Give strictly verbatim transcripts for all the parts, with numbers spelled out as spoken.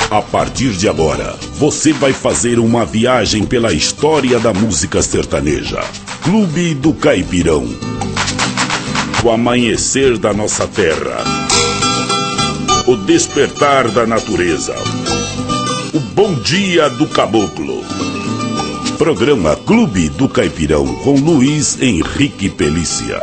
A partir de agora, você vai fazer uma viagem pela história da música sertaneja. Clube do Caipirão. O amanhecer da nossa terra. O despertar da natureza. O bom dia do caboclo. Programa Clube do Caipirão com Luiz Henrique Pelícia.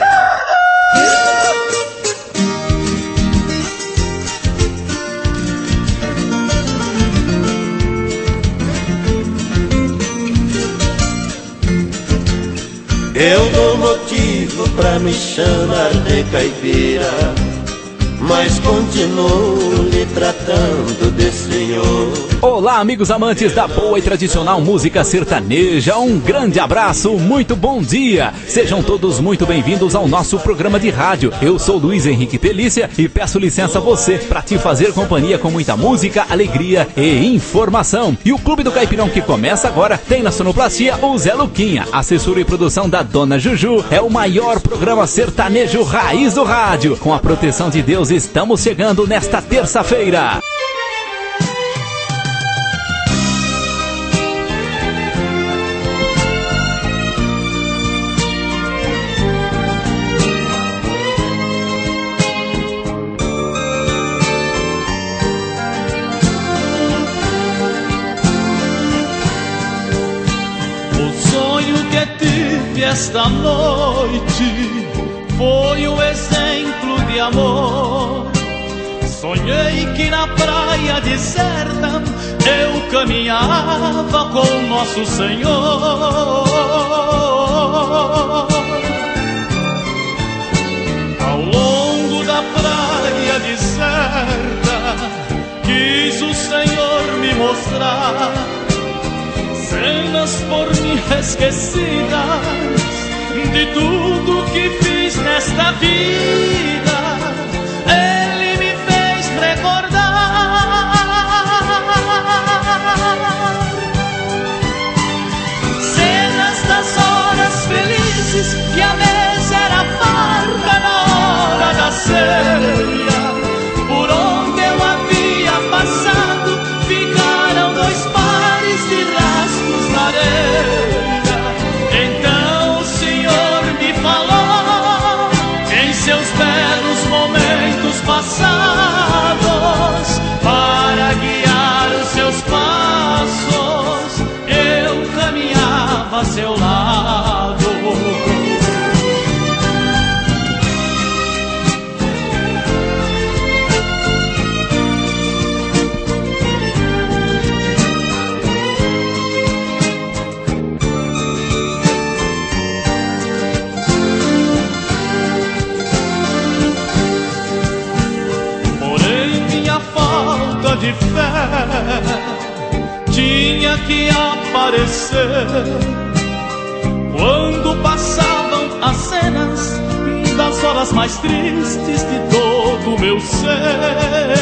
Eu dou motivo pra me chamar de caipira, mas continuo lhe tratando de senhor. Olá, amigos amantes da boa e tradicional música sertaneja, um grande abraço, muito bom dia. Sejam todos muito bem-vindos ao nosso programa de rádio. Eu sou Luiz Henrique Pelícia e peço licença a você para te fazer companhia com muita música, alegria e informação. E o Clube do Caipirão que começa agora tem na sonoplastia o Zé Luquinha, assessora e produção da Dona Juju. É o maior programa sertanejo raiz do rádio. Com a proteção de Deus, estamos chegando nesta terça-feira. Esta noite foi um exemplo de amor. Sonhei que na praia deserta eu caminhava com nosso Senhor. Ao longo da praia deserta quis o Senhor me mostrar cenas por mim esquecidas de tudo que fiz nesta vida. Ele me fez recordar cenas das horas felizes que a mesa era farta na hora da ceia. Por onde eu havia passado ficaram dois pares de rastros na areia. Seus belos momentos passados, para guiar os seus passos, eu caminhava a seu lado. De fé tinha que aparecer quando passavam as cenas das horas mais tristes de todo o meu ser.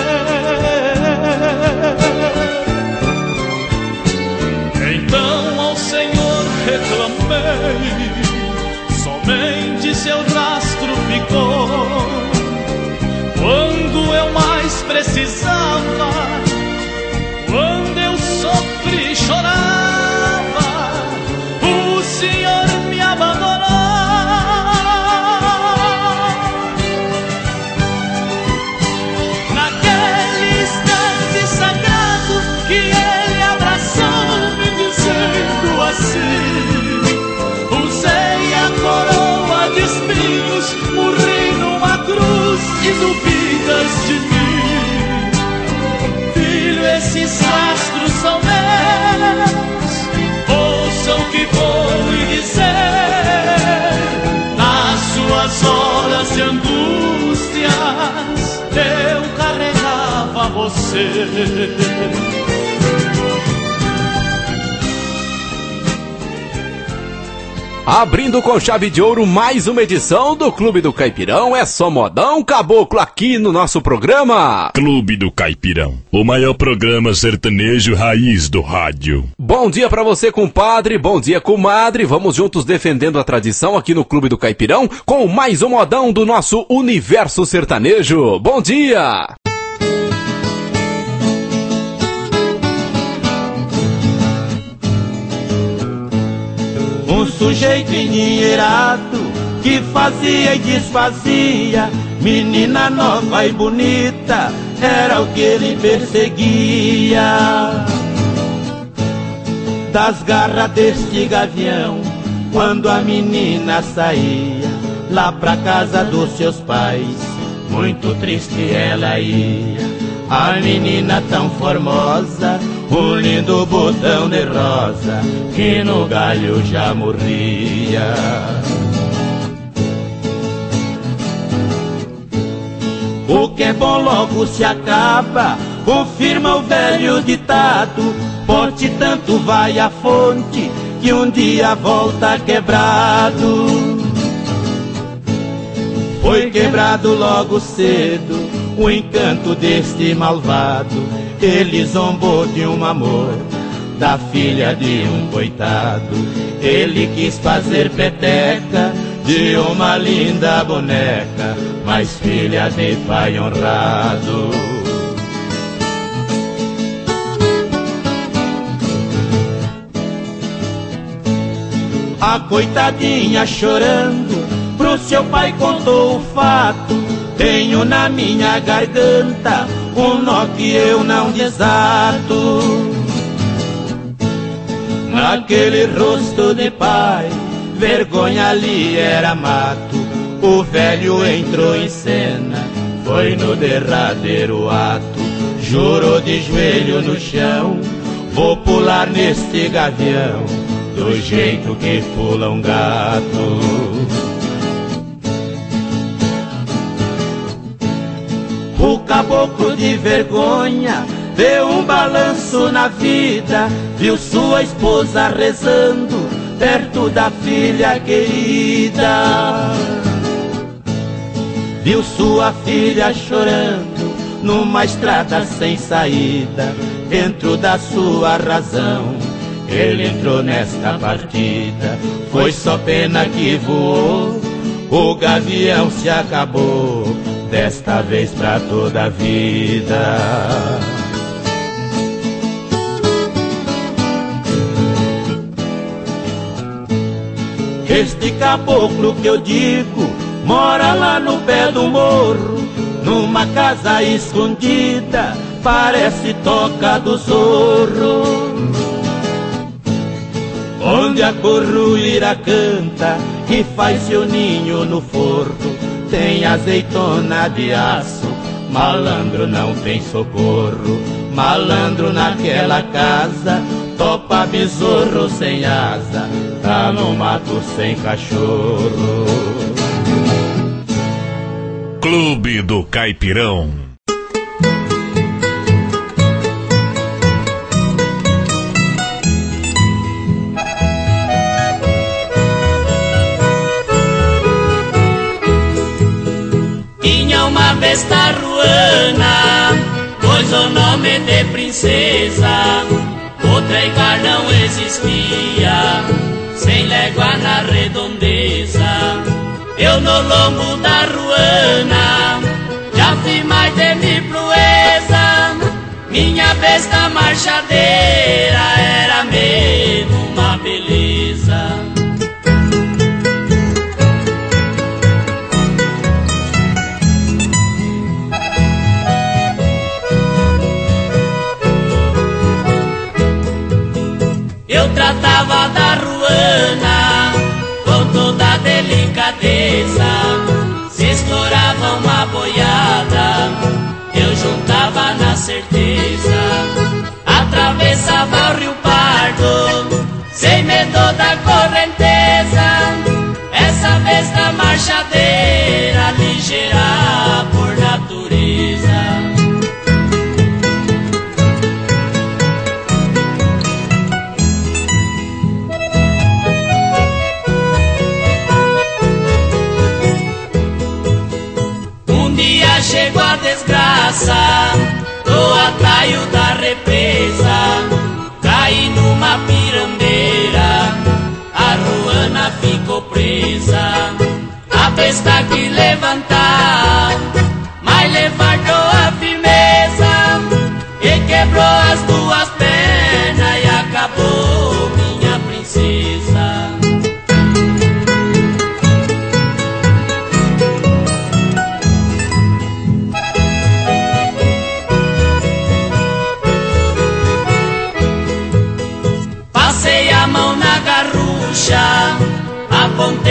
Então ao Senhor reclamei, somente seu rastro ficou. Quando eu mais precisava, quando eu sofri e chorava, o Senhor me abandonou. Naquele instante sagrado que Ele abraçou-me dizendo assim: usei a coroa de espinhos, morri numa cruz e duvidas de mim. Filho, esses rastros são meus, ouça o que vou lhe dizer. Nas suas horas de angústias eu carregava você. Abrindo com chave de ouro mais uma edição do Clube do Caipirão, é só modão caboclo aqui no nosso programa. Clube do Caipirão, o maior programa sertanejo raiz do rádio. Bom dia pra você, compadre, bom dia, comadre. Vamos juntos defendendo a tradição aqui no Clube do Caipirão com mais um modão do nosso universo sertanejo. Bom dia! sujeito endinheirado que fazia e desfazia, menina nova e bonita, era o que ele perseguia. Das garras deste gavião, quando a menina saía lá pra casa dos seus pais, muito triste ela ia. A menina tão formosa, um lindo botão de rosa, que no galho já morria. O que é bom logo se acaba, confirma o velho ditado. Pote tanto vai à fonte, que um dia volta quebrado. Foi quebrado logo cedo o encanto deste malvado. Ele zombou de um amor da filha de um coitado. Ele quis fazer peteca de uma linda boneca, mas filha de pai honrado. A coitadinha chorando pro seu pai contou o fato. Tenho na minha garganta um nó que eu não desato. Naquele rosto de pai, vergonha ali era mato. O velho entrou em cena, foi no derradeiro ato. Jurou de joelho no chão, vou pular neste gavião, do jeito que pula um gato. O caboclo de vergonha deu um balanço na vida, viu sua esposa rezando perto da filha querida. Viu sua filha chorando numa estrada sem saída. Dentro da sua razão ele entrou nesta partida. Foi só pena que voou, o gavião se acabou, desta vez pra toda a vida. Este caboclo que eu digo mora lá no pé do morro, numa casa escondida, parece toca do zorro, onde a corruíra canta e faz seu ninho no forro. Tem azeitona de aço, malandro não tem socorro. Malandro naquela casa, topa besouro sem asa, tá no mato sem cachorro. Clube do Caipirão. Uma vez Taruana, pois o nome de princesa, outra igual não existia, sem légua na redondeza. Eu no lombo da Ruana já fui mais de mil proeza. Minha besta marchadeira era mesmo uma beleza. Eu tratava da Ruana com toda delicadeza. Se estourava uma boiada, eu juntava na certeza. Atravessava o Rio Pardo, sem medo da correnteza. Essa besta marchadeira, ligeira por natureza. Chegou a desgraça do atalho da represa. Caí numa pirambeira, a Ruana ficou presa. A besta que levantar, mas levantou a firmeza e quebrou as duas pernas e acabou minha princesa.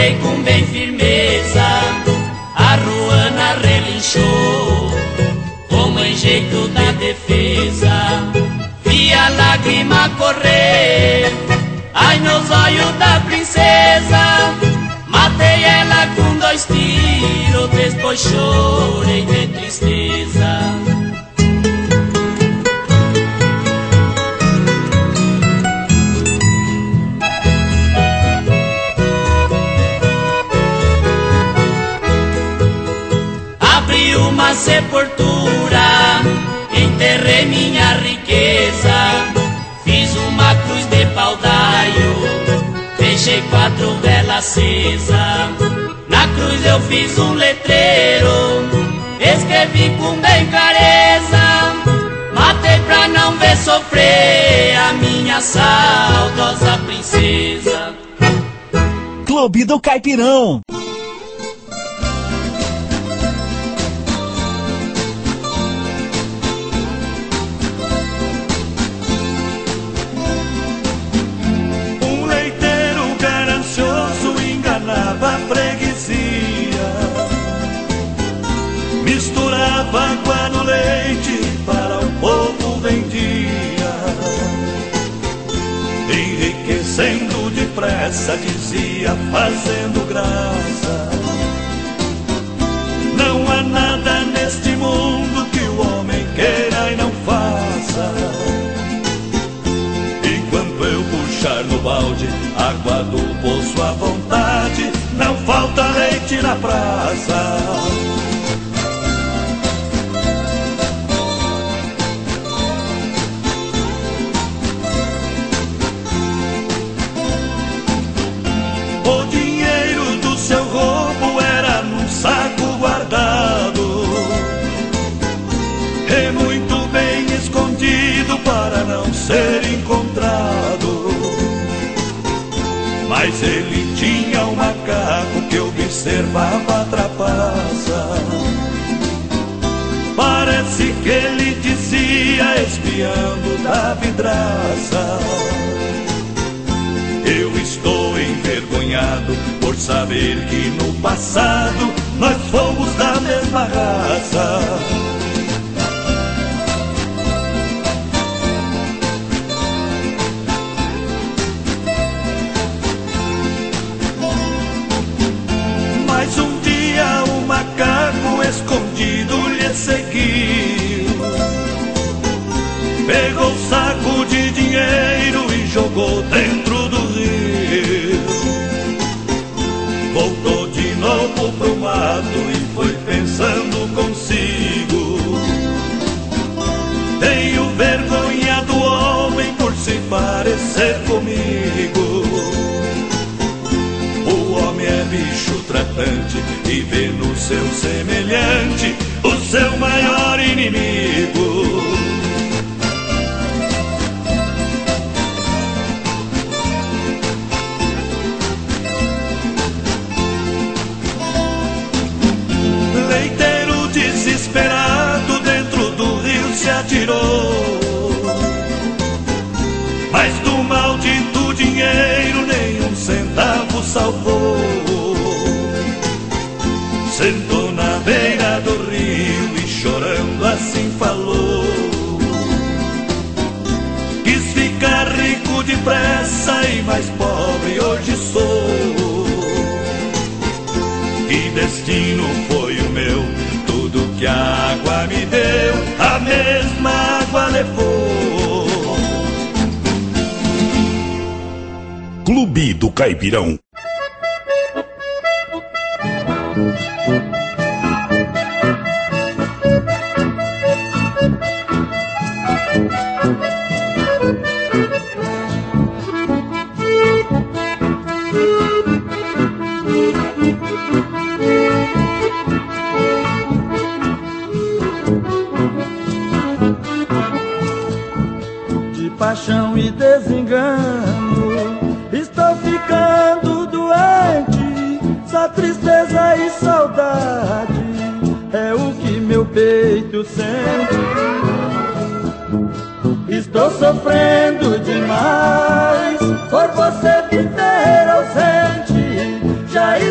matei com bem firmeza. A ruana relinchou como em jeito da defesa. Vi a lágrima correr, ai nos olhos da princesa. Matei ela com dois tiros, depois chorei de tristeza. Abri uma sepultura, enterrei minha riqueza. Fiz uma cruz de pau-d'aio, deixei quatro velas acesas. Na cruz eu fiz um letreiro, escrevi com bem clareza. Matei pra não ver sofrer a minha saudosa princesa. Clube do Caipirão. Misturava água no leite, para o povo vendia. Enriquecendo depressa, dizia, fazendo graça. Não há nada neste mundo que o homem queira e não faça. Enquanto eu puxar no balde água do poço à vontade, não falta leite na praça. Para não ser encontrado, mas ele tinha um macaco que observava a trapaça. Parece que ele dizia, espiando da vidraça: eu estou envergonhado por saber que no passado nós fomos da mesma raça. Escondido lhe seguiu, pegou o saco de dinheiro e jogou dentro do rio. Voltou de novo pro mato e foi pensando consigo: tenho vergonha do homem por se parecer comigo. O homem é bicho tratante e vê no seu semelhante o seu maior inimigo. Leiteiro desesperado dentro do rio se atirou, mas do maldito dinheiro nem um centavo salvou. Sentou na beira do rio e chorando assim falou: quis ficar rico depressa e mais pobre hoje sou. Que destino foi o meu? Tudo que a água me deu, a mesma água levou. Clube do Caipirão. De paixão e desengano estou ficando doente, só tristeza e saudade é o que meu peito sente. Estou sofrendo demais por você viver ausente, já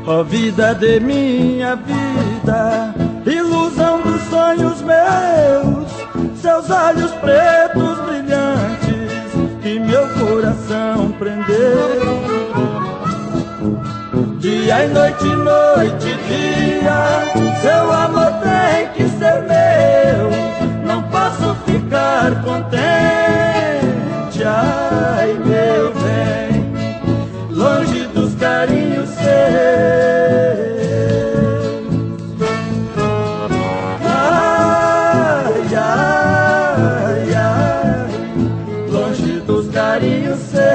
Ó vida de minha vida, ilusão dos sonhos meus, seus olhos pretos brilhantes que meu coração prendeu. Dia e noite, noite e dia, seu amor tem que ser meu. Não posso ficar contente, ai meu bem, longe dos carinhos seus. Ai, ai, ai, longe dos carinhos seus.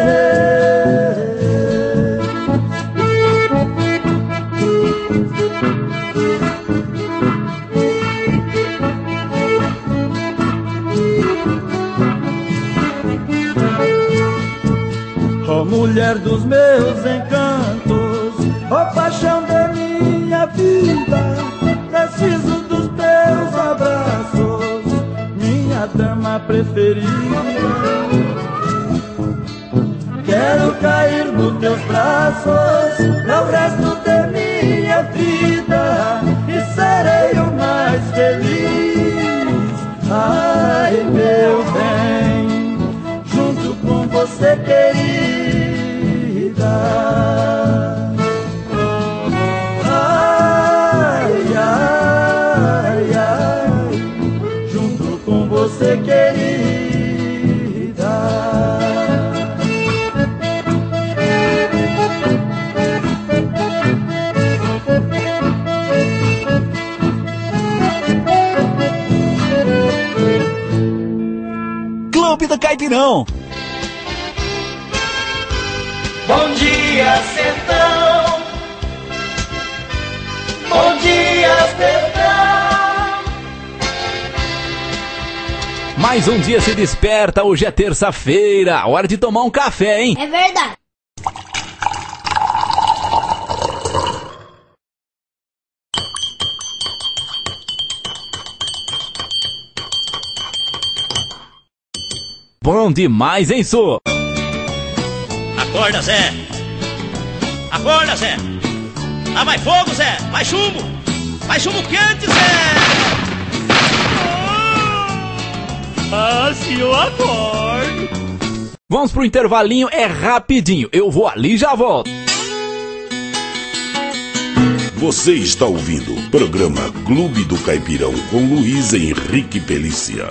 Ó mulher dos meus encantos, ó paixão da minha vida, preciso dos teus abraços, minha dama preferida. Quero cair nos teus braços pro resto de minha vida e serei o mais feliz. Ai meu bem, junto com você querida. Ai, ai, ai, junto com você querida. Clube do Caipirão. Bom dia, sertão. Bom dia, sertão. Mais um dia se desperta, hoje é terça-feira, hora de tomar um café, hein? É verdade. Bom demais, hein, Su? Acorda, Zé! Acorda, Zé! Ah, mais fogo, Zé! Mais chumbo! Mais chumbo quente, Zé! Ah, se eu acordo! Vamos pro intervalinho, é rapidinho. Eu vou ali e já volto. Você está ouvindo o programa Clube do Caipirão com Luiz Henrique Pelícia.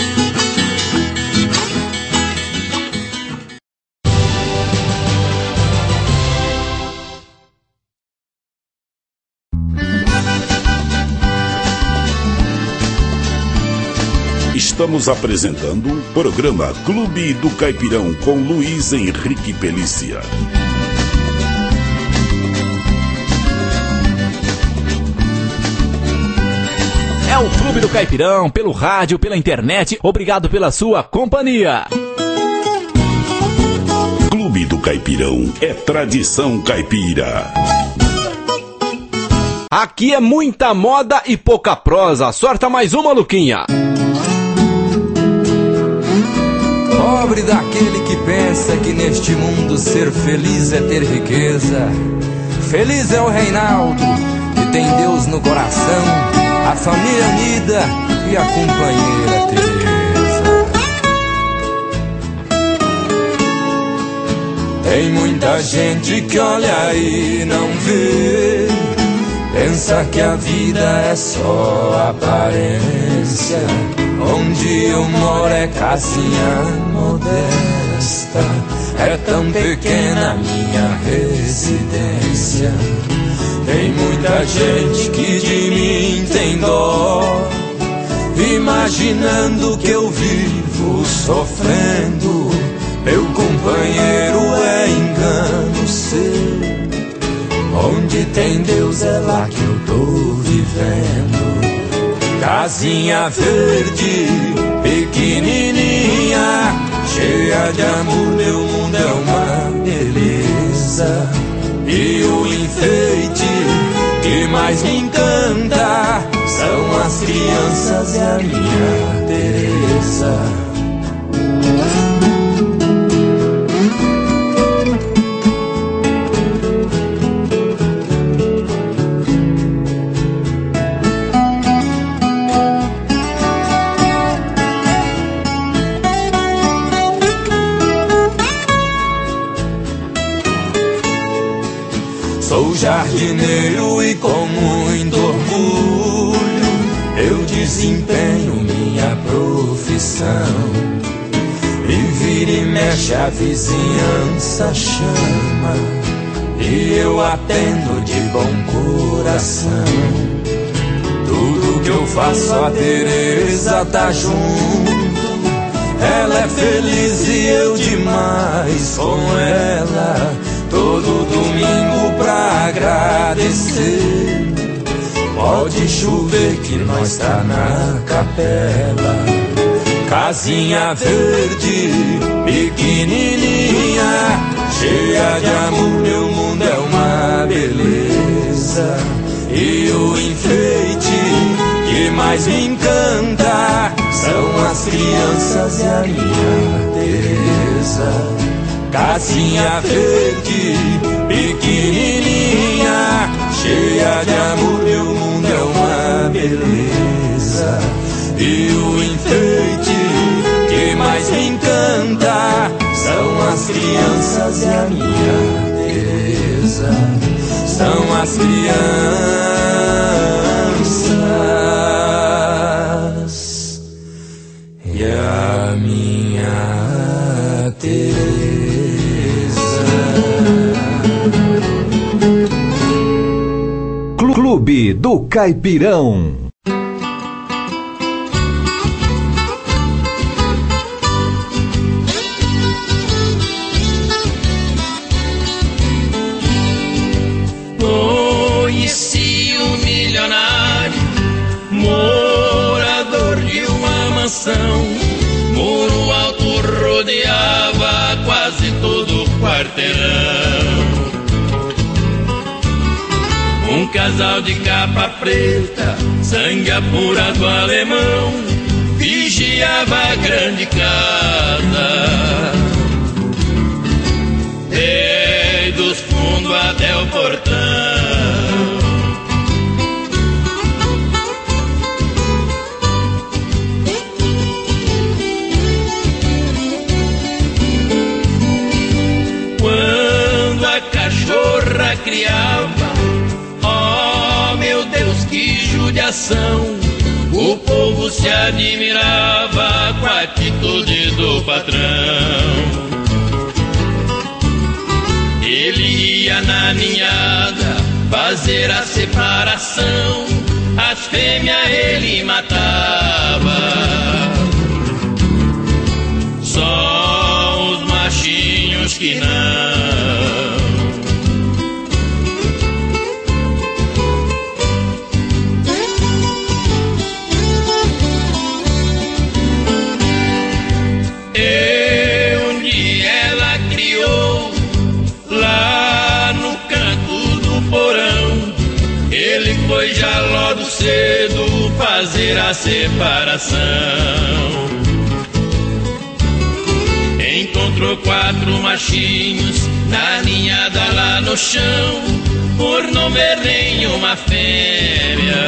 Estamos apresentando o programa Clube do Caipirão com Luiz Henrique Pelícia. É o Clube do Caipirão, pelo rádio, pela internet. Obrigado pela sua companhia. Clube do Caipirão é tradição caipira. Aqui é muita moda e pouca prosa. Sorta mais uma, Luquinha. Pobre daquele que pensa que neste mundo ser feliz é ter riqueza. Feliz é o Reinaldo, que tem Deus no coração, a família unida e a companheira Teresa. Tem muita gente que olha e não vê, pensa que a vida é só aparência. Onde eu moro é casinha modesta, é tão pequena minha residência. Tem muita gente que de mim tem dó, imaginando que eu vivo sofrendo. Meu companheiro é engano seu, onde tem Deus é lá que eu tô vivendo. Casinha verde, pequenininha, cheia de amor, meu mundo é uma beleza. E o enfeite que mais me encanta são as crianças e a minha Teresa. jardineiro e com muito orgulho eu desempenho minha profissão. E vira e mexe a vizinhança chama, e eu atendo de bom coração. Tudo que eu faço a Teresa tá junto, ela é feliz e eu demais com ela. Todo domingo pra agradecer, pode chover que nós tá na capela. Casinha verde, pequenininha, cheia de amor, meu mundo é uma beleza. E o enfeite que mais me encanta são as crianças e a minha Teresa. Casinha verde, pequenininha, cheia de amor, meu mundo é uma beleza. E o enfeite que mais me encanta são as crianças e a minha Teresa. São as crianças e a minha Teresa. Clube do Caipirão. Conheci um milionário, morador de uma mansão. Muro alto rodeava quase todo o quarteirão. Um casal de capa preta, sangue apurado alemão, vigiava a grande casa, desde os fundos até o portão. Quando a cachorra criava, que judiação, o povo se admirava com a atitude do patrão. Ele ia na ninhada fazer a separação, as fêmeas ele matava, só os machinhos que não. Foi já logo cedo fazer a separação. Encontrou quatro machinhos na ninhada lá no chão, por não ver nenhuma fêmea.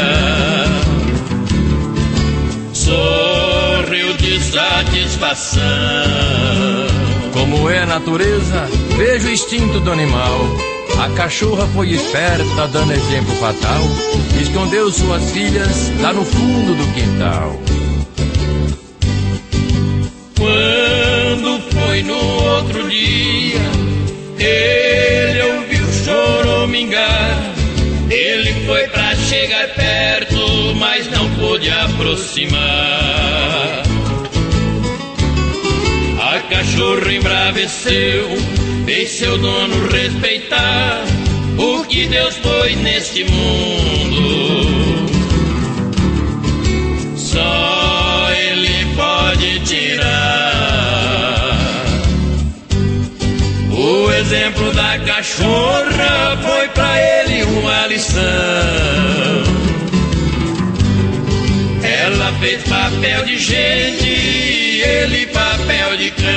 Sorriu de satisfação. Como é a natureza, vejo o instinto do animal. A cachorra foi esperta, dando exemplo fatal, escondeu suas filhas lá no fundo do quintal. Quando foi no outro dia, ele ouviu choramingar. Ele foi pra chegar perto, mas não pôde aproximar. A cachorra embraveceu, fez seu dono respeitar o que Deus pôs neste mundo. Só Ele pode tirar. O exemplo da cachorra foi pra ele uma lição. Ela fez papel de gente e ele papel de cão.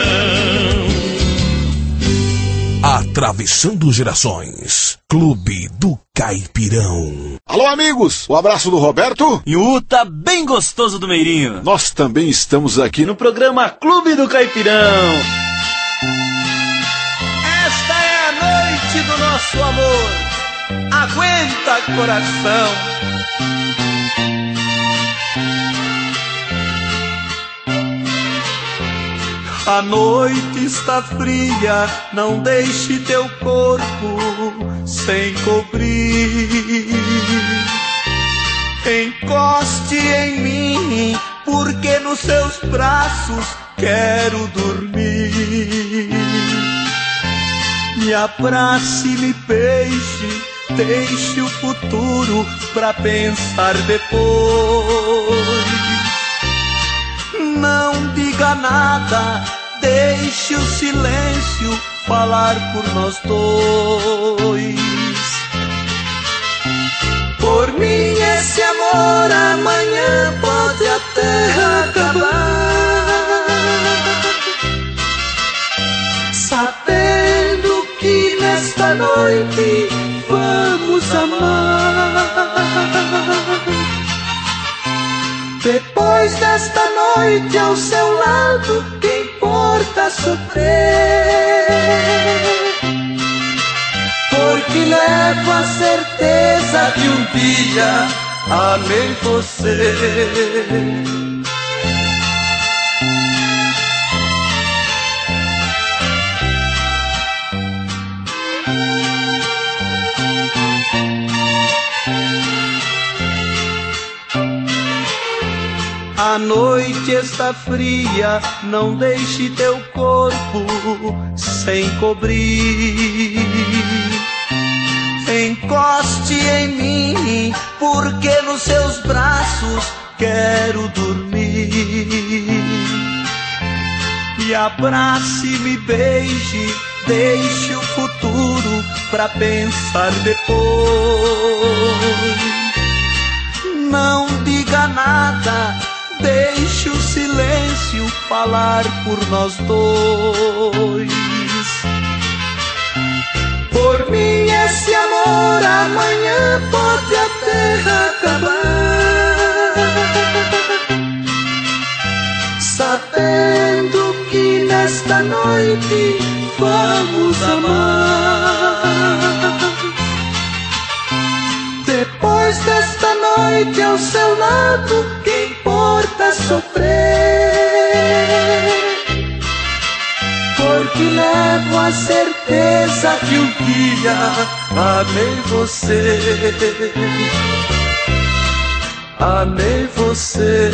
Atravessando gerações. Clube do Caipirão. Alô, amigos! O abraço do Roberto e o Uta bem gostoso do Meirinho. Nós também estamos aqui no programa Clube do Caipirão. Esta é a noite do nosso amor. aguenta coração. A noite está fria, não deixe teu corpo sem cobrir. Encoste em mim, porque nos seus braços quero dormir. Me abrace, me beije, deixe o futuro pra pensar depois. Não diga nada, deixe o silêncio falar por nós dois. Por mim esse amor amanhã pode até acabar, sabendo que nesta noite vamos amar. Depois desta noite ao seu lado, que importa sofrer? Porque levo a certeza que um dia amei você. A noite está fria, não deixe teu corpo sem cobrir. Encoste em mim, porque nos seus braços quero dormir. Me abrace, me beije, deixe o futuro pra pensar depois. Não diga nada, deixe o silêncio falar por nós dois. Por mim esse amor amanhã pode até acabar, sabendo que nesta noite vamos amar. Depois desta noite ao seu lado, que importa sofrer? Porque levo a certeza que um dia amei você. Amei você.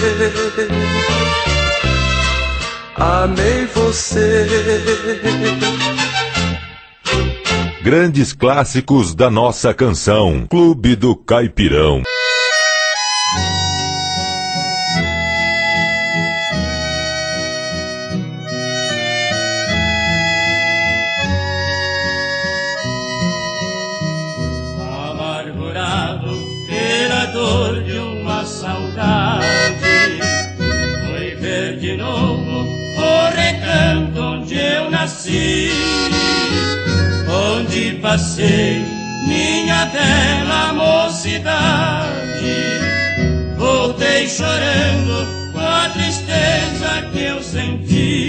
Amei você. Grandes clássicos da nossa canção. Clube do Caipirão. Amargurado pela dor de uma saudade, fui ver de novo o recanto onde eu nasci, onde passei minha bela mocidade. Voltei chorando com a tristeza que eu senti,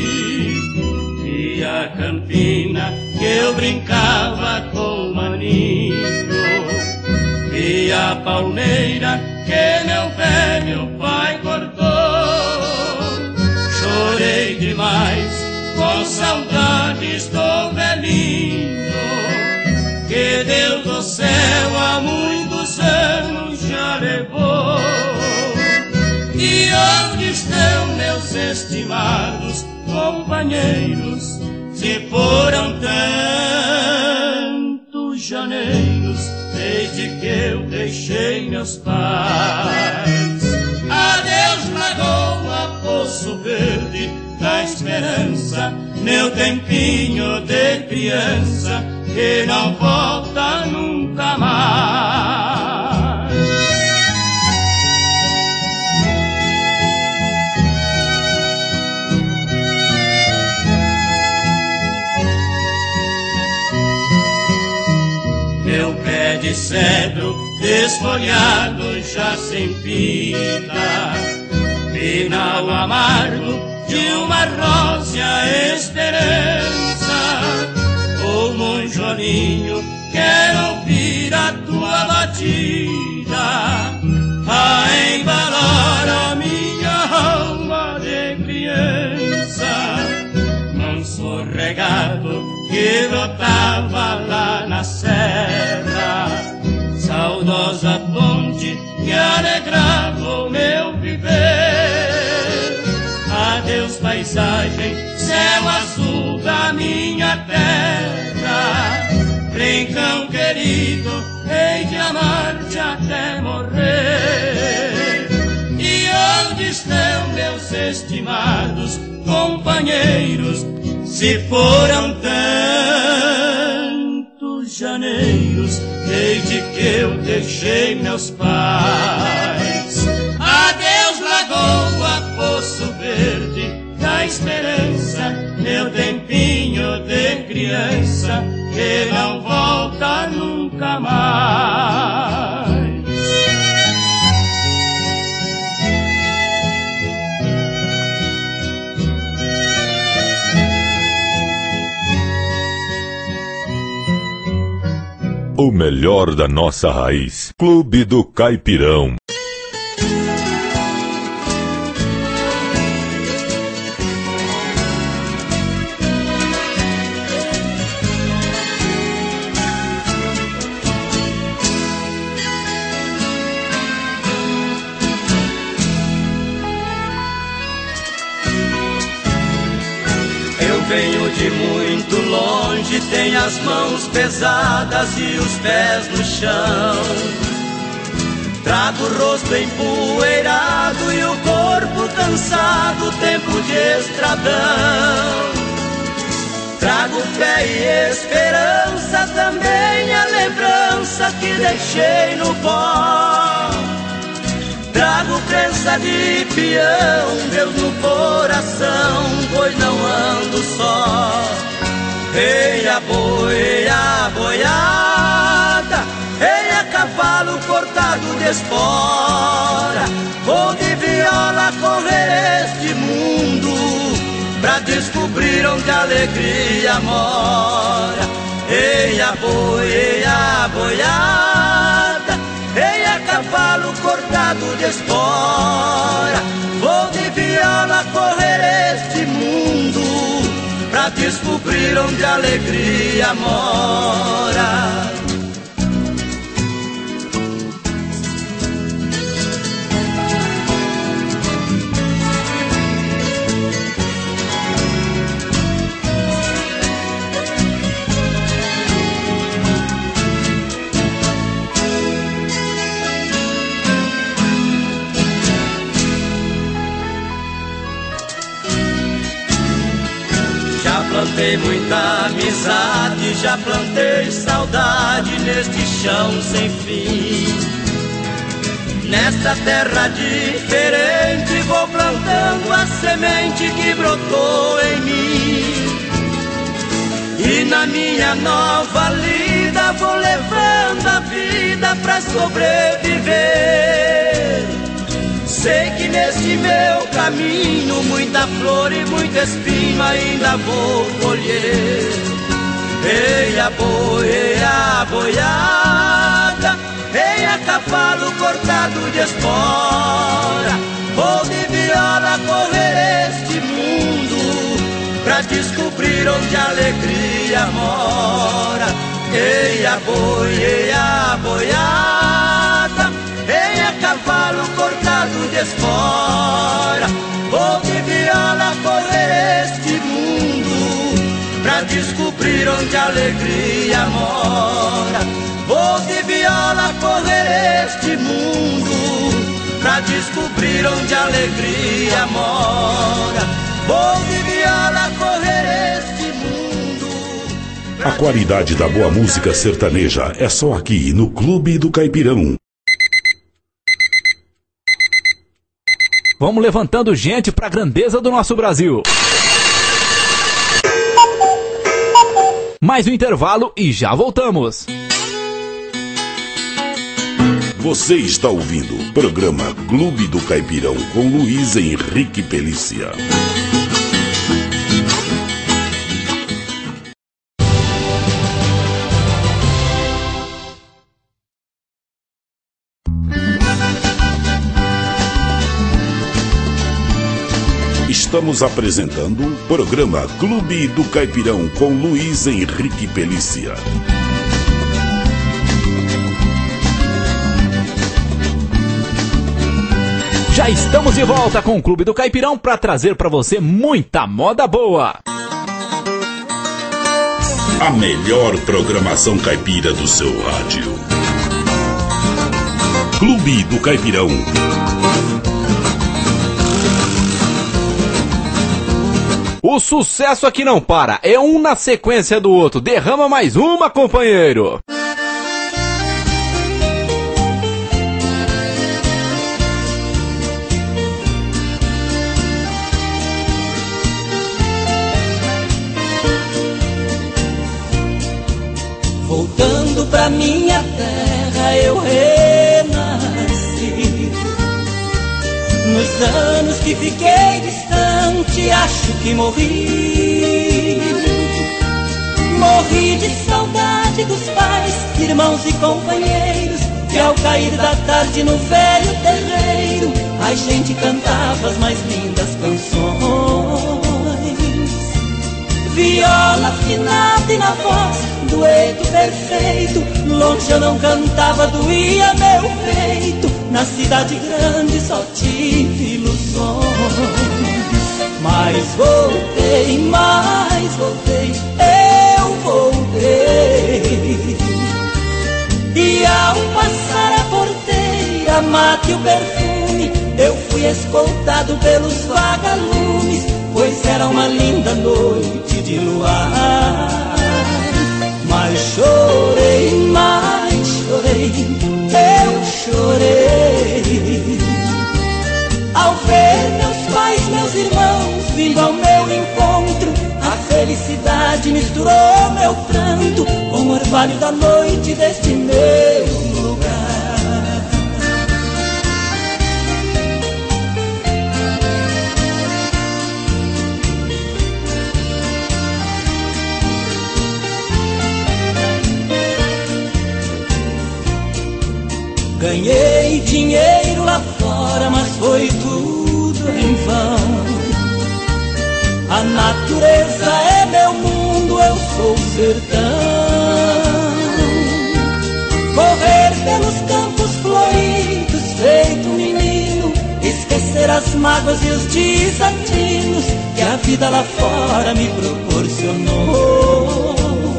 e a campina que eu brincava com o maninho, e a palmeira que meu velho pai cortou. Chorei demais com saudades do velhinho, que Deus do céu há muitos anos já levou. E onde estão meus estimados companheiros? Se foram tantos janeiros desde que eu deixei meus pais. Adeus, Lagoa, Poço Verde da Esperança, meu tempinho de criança que não volta nunca mais. Meu pé de cedro desfolhado já sem vida, final amargo de uma rósea esperança. O monjolinho quer ouvir batida a embalar a minha alma de criança. Manso regado que brotava lá na serra, saudosa ponte que alegrava o meu viver. Adeus paisagem, céu azul da minha terra, rincão querido, hei de amar-te até morrer. E onde estão meus estimados companheiros, se foram tantos janeiros desde que eu deixei meus pais? Adeus lagoa, poço verde da esperança, meu tempinho de criança que não volta nunca mais. O melhor da nossa raiz. Clube do Caipirão. Venho de muito longe, tenho as mãos pesadas e os pés no chão. Trago o rosto empoeirado e o corpo cansado, tempo de estradão. Trago fé e esperança, também a lembrança que deixei no pó. Trago crença de peão, Deus no coração, pois não ando só. Ei a boi, ei a boiada, ei a cavalo cortado de espora. Vou de viola correr este mundo, pra descobrir onde a alegria mora. Ei a boi, ei a boiada, ei a cavalo cortado de espora. Vou de viola correr este mundo, pra descobrir onde a alegria mora. Plantei muita amizade, já plantei saudade neste chão sem fim. Nesta terra diferente vou plantando a semente que brotou em mim. E na minha nova lida vou levando a vida pra sobreviver. Sei que neste meu caminho muita flor e muito espinho ainda vou colher. Ei a boi, ei a boiada, ei a cavalo cortado de espora. Vou de viola correr este mundo, pra descobrir onde a alegria mora. Ei a boi, ei a boiada, ei a cavalo cortado de espora. Vou de viola correr este mundo, pra descobrir onde a alegria mora. Vou de viola correr este mundo, pra descobrir onde a alegria mora. Vou de viola correr este mundo. A qualidade da boa música sertaneja é só aqui no Clube do Caipirão. Vamos levantando gente pra grandeza do nosso Brasil. Mais um intervalo e já voltamos. Você está ouvindo o programa Clube do Caipirão com Luiz Henrique Pelícia. Estamos apresentando o programa Clube do Caipirão com Luiz Henrique Pelícia. Já estamos de volta com o Clube do Caipirão para trazer para você muita moda boa. A melhor programação caipira do seu rádio. Clube do Caipirão. O sucesso aqui não para, é um na sequência do outro. Derrama mais uma, companheiro. Voltando pra minha terra eu renasci. Nos anos que fiquei distante acho que morri. Morri de saudade dos pais, irmãos e companheiros, que ao cair da tarde no velho terreiro a gente cantava as mais lindas canções. Viola afinada e na voz, dueto perfeito. Longe eu não cantava, doía meu peito. Na cidade grande só tive ilusões. Mas voltei, mas voltei, eu voltei. E ao passar a porteira, mate o perfume, eu fui escoltado pelos vagalumes, pois era uma linda noite de luar. Mas chorei, mas chorei, eu chorei, ao ver meus pais, meus irmãos vindo ao meu encontro. A felicidade misturou meu pranto com o orvalho da noite deste meu lugar. Ganhei dinheiro lá fora, mas foi tudo em vão. A natureza é meu mundo, eu sou o sertão. Correr pelos campos floridos, feito menino, esquecer as mágoas e os desatinos que a vida lá fora me proporcionou.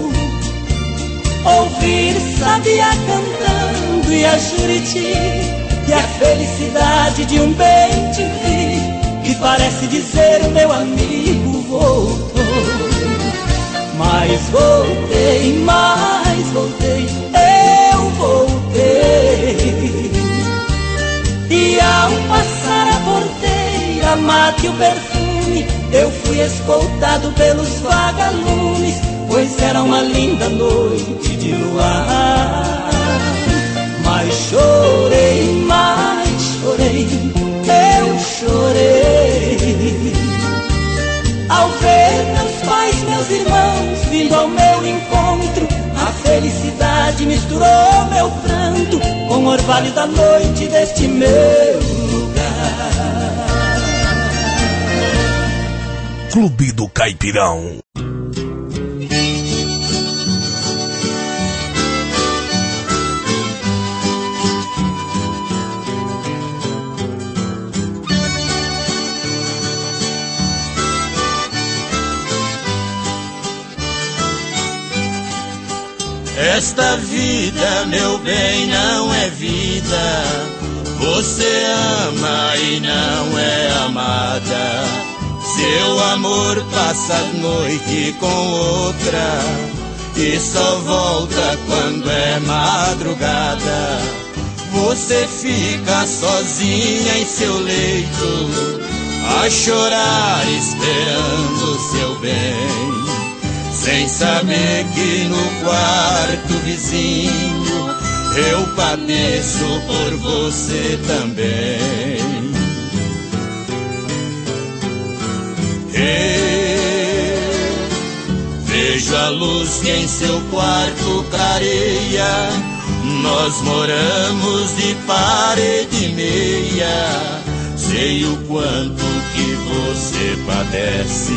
Ouvir sabiá cantando e a Juriti, e a felicidade de um bem te vi, que parece dizer o meu amigo voltou. Mas voltei, mas voltei, eu voltei. E ao passar a porteira, mate o perfume, eu fui escoltado pelos vagalumes, pois era uma linda noite de luar. Mas chorei, mas chorei, eu chorei, ao ver meus pais, meus irmãos vindo ao meu encontro. A felicidade misturou meu pranto com o orvalho da noite deste meu lugar. Clube do Caipirão. Esta vida, meu bem, não é vida. Você ama e não é amada. Seu amor passa a noite com outra e só volta quando é madrugada. Você fica sozinha em seu leito, a chorar esperando seu bem, sem saber que no quarto vizinho eu padeço por você também. Eu vejo a luz que em seu quarto clareia. Nós moramos de parede e meia. Sei o quanto que você padece.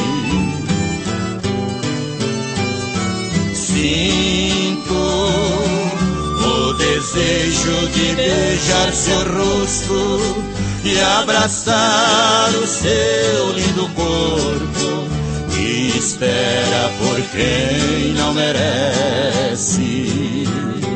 Sinto o desejo de beijar seu rosto e abraçar o seu lindo corpo, que espera por quem não merece.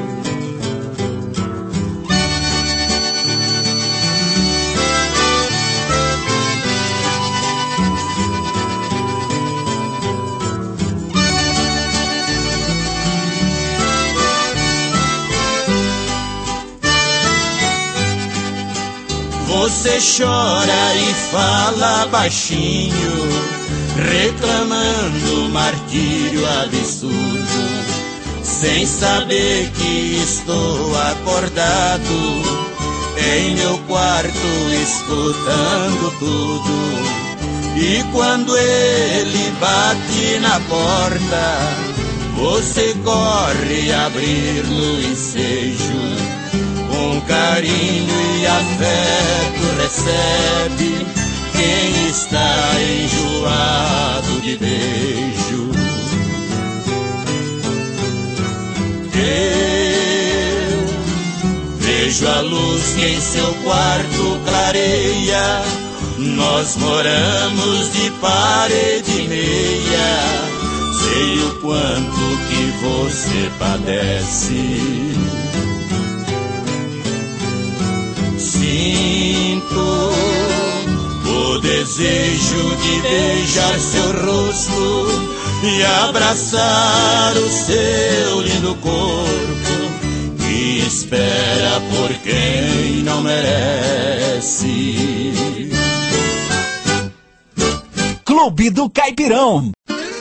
Você chora e fala baixinho, reclamando martírio absurdo, sem saber que estou acordado em meu quarto escutando tudo. E quando ele bate na porta, você corre abrir-lo e sejo com carinho e afeto recebe quem está enjoado de beijo. Eu vejo a luz que em seu quarto clareia, nós moramos de parede e meia, sei o quanto que você padece. Sinto o desejo de beijar seu rosto e abraçar o seu lindo corpo, que espera por quem não merece. Clube do Caipirão.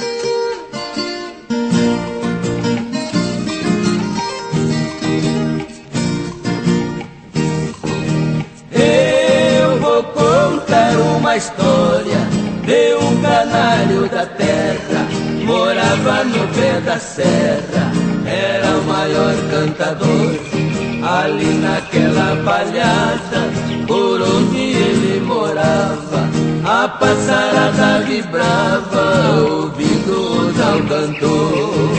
Uma história de um canário da terra, morava no pé da serra, era o maior cantador. Ali naquela palhada, por onde ele morava, a passarada vibrava, ouvindo o tal cantor.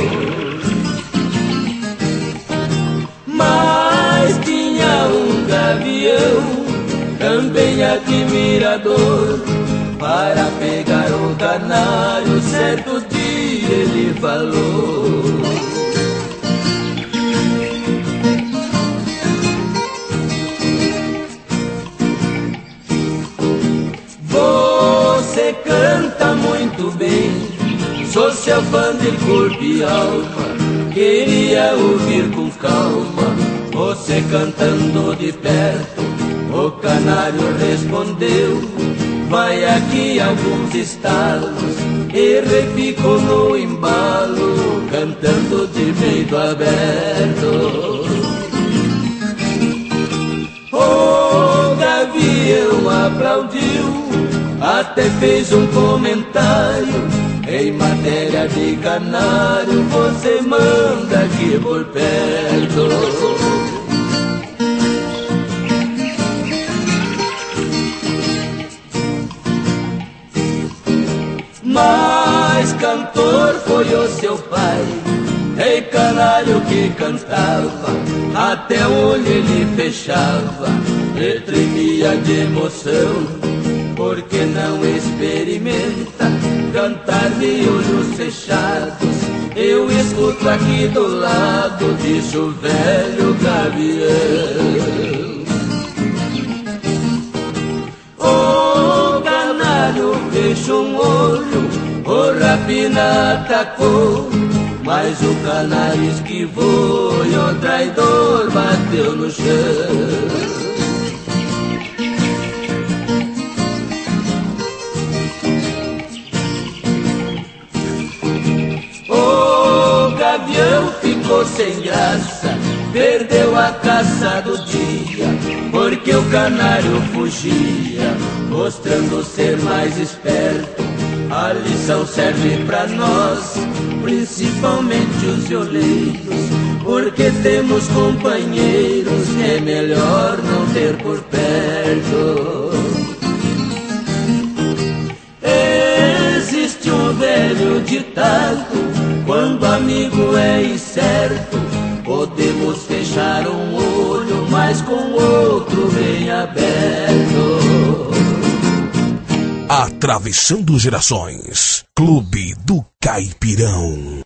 Mas tinha um gavião também admirador, para pegar o canário certo dia ele falou: você canta muito bem, sou seu fã de corpo e alma, queria ouvir com calma você cantando de perto. O canário respondeu: vai aqui alguns estalos, e repicou no embalo, cantando de peito aberto. O gavião aplaudiu, até fez um comentário: em matéria de canário, você manda aqui por perto. Mas cantor foi o seu pai, ei canário que cantava, até o olho ele fechava, e tremia de emoção, porque não experimenta cantar de olhos fechados. Eu escuto aqui do lado, disse o velho gavião. O canário fechou um olho, o rapina atacou, mas o canário esquivou e o traidor bateu no chão. O gavião ficou sem graça, perdeu a caça do dia, porque o canário fugia, mostrando ser mais esperto. A lição serve pra nós, principalmente os violeiros, porque temos companheiros que é melhor não ter por perto. velho ditado: quando amigo é incerto, podemos fechar um olho, mas com o outro bem aberto. Atravessando gerações, Clube do Caipirão.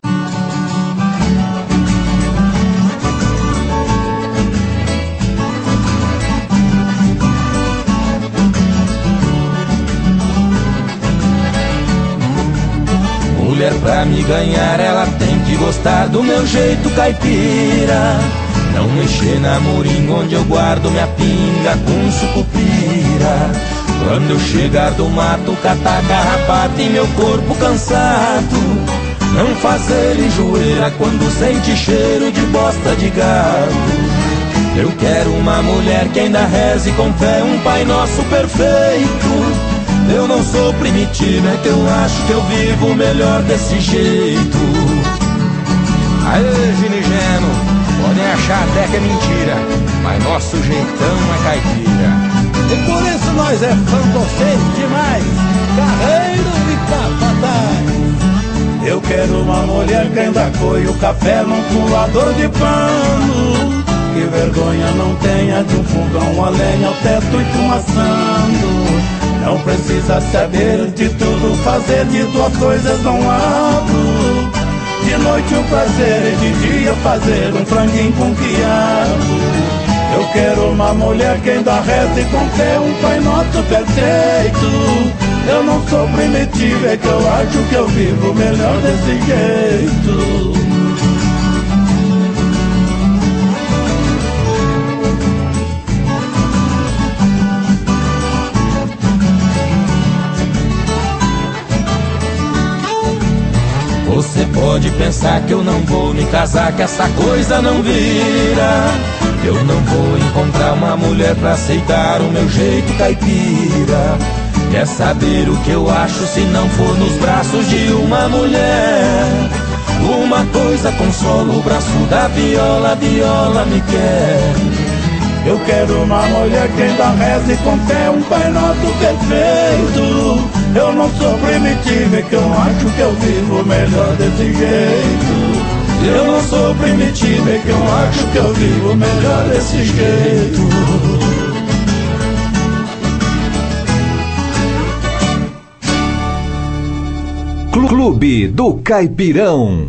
Mulher pra me ganhar, ela tem que gostar do meu jeito caipira. Não mexer na moringa onde eu guardo minha pinga com sucupira. Quando eu chegar do mato, catar carrapato em meu corpo cansado. Não fazer enjoeira quando sente cheiro de bosta de gado. Eu quero uma mulher que ainda reze com fé um Pai Nosso perfeito. Eu não sou primitivo, é que eu acho que eu vivo melhor desse jeito. Aê, Ginigeno, podem achar até que é mentira, mas nosso jeitão é caipira. E por isso nós é fã de vocês demais, carreiros e capataz. Eu quero uma mulher que ainda coe o café num pulador de pano. Que vergonha não tenha de um fogão a lenha ao teto e fumaçando. Não precisa saber de tudo, fazer de duas coisas não abro. De noite o prazer e de dia fazer um franguinho com quiabo. Eu quero uma mulher que ainda reze com fé um Pai Nosso perfeito. Eu não sou primitivo, é que eu acho que eu vivo melhor desse jeito. Você pode pensar que eu não vou me casar, que essa coisa não vira. Eu não vou encontrar uma mulher pra aceitar o meu jeito caipira. Quer saber o que eu acho se não for nos braços de uma mulher? Uma coisa consola o braço da viola, a viola me quer. Eu quero uma mulher que ainda reze com fé um Pai Nosso perfeito. Eu não sou primitivo, é que eu acho que eu vivo melhor desse jeito. Eu não sou primitivo, é que eu acho que eu vivo melhor desse jeito. Clube do Caipirão.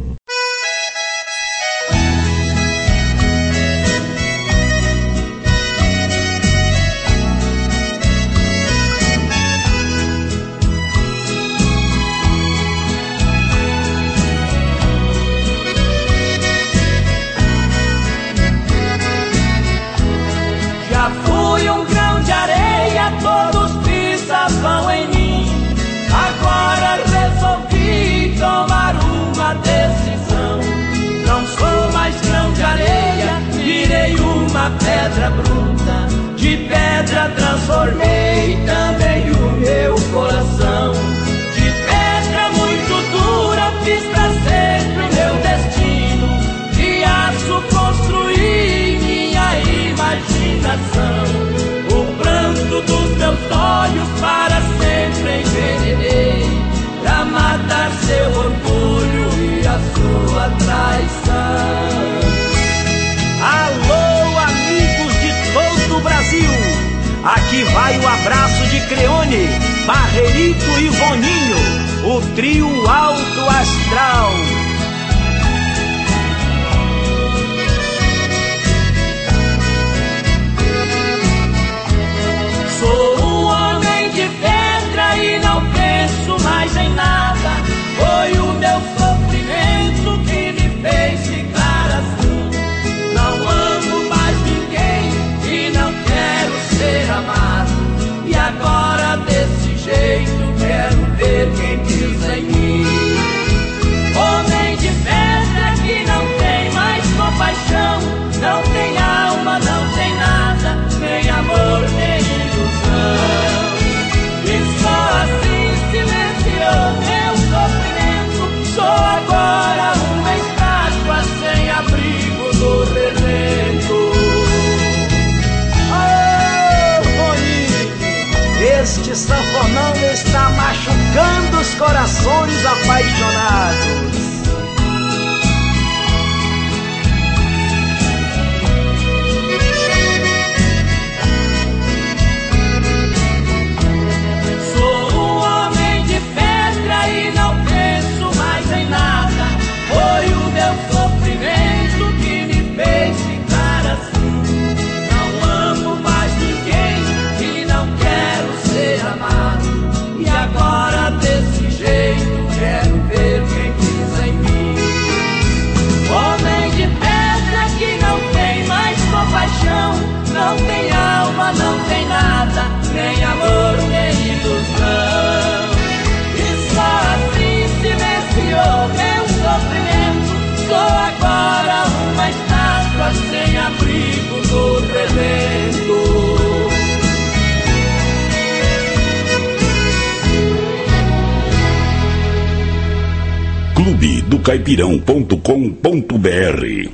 Pedra bruta, de pedra transformei também o meu coração. De pedra muito dura fiz pra sempre o meu destino. De aço construí minha imaginação. O pranto dos meus olhos para sempre envenenei, pra matar seu orgulho e a sua traição. Alô, Brasil, aqui vai o abraço de Creone, Barrerito e Voninho, o trio Alto Astral. Sou um homem de pedra e não penso mais em nada. Foi o meu sofrimento que me fez ficar assim. Não amo mais ninguém e não quero ser amado. E agora desse jeito quero ver quem diz em mim. Oh, clube do caipirão ponto com ponto br.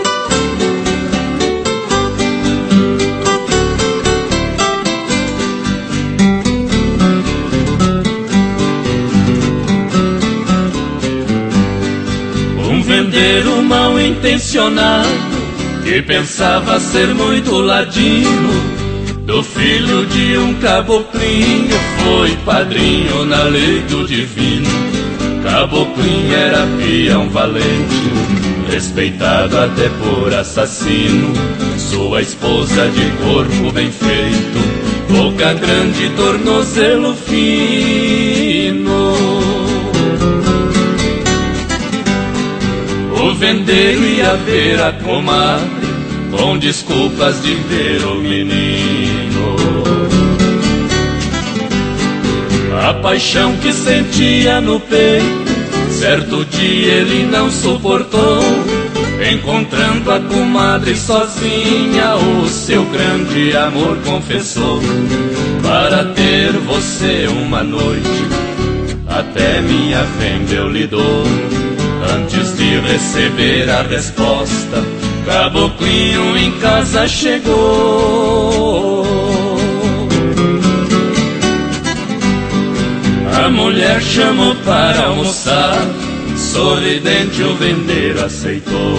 Um vendeiro mal intencionado que pensava ser muito ladino do filho de um caboclinho, foi padrinho na lei do divino. Caboclinho era peão valente, respeitado até por assassino. Sua esposa de corpo bem feito, boca grande, tornozelo fino. O vendeiro ia ver a comadre com desculpas de ver o menino. A paixão que sentia no peito, certo dia ele não suportou, encontrando a comadre sozinha, o seu grande amor confessou. Para ter você uma noite, até minha venda eu lhe dou. Antes de receber a resposta, Caboclinho em casa chegou. A mulher chamou para almoçar, sorridente o vendeiro aceitou.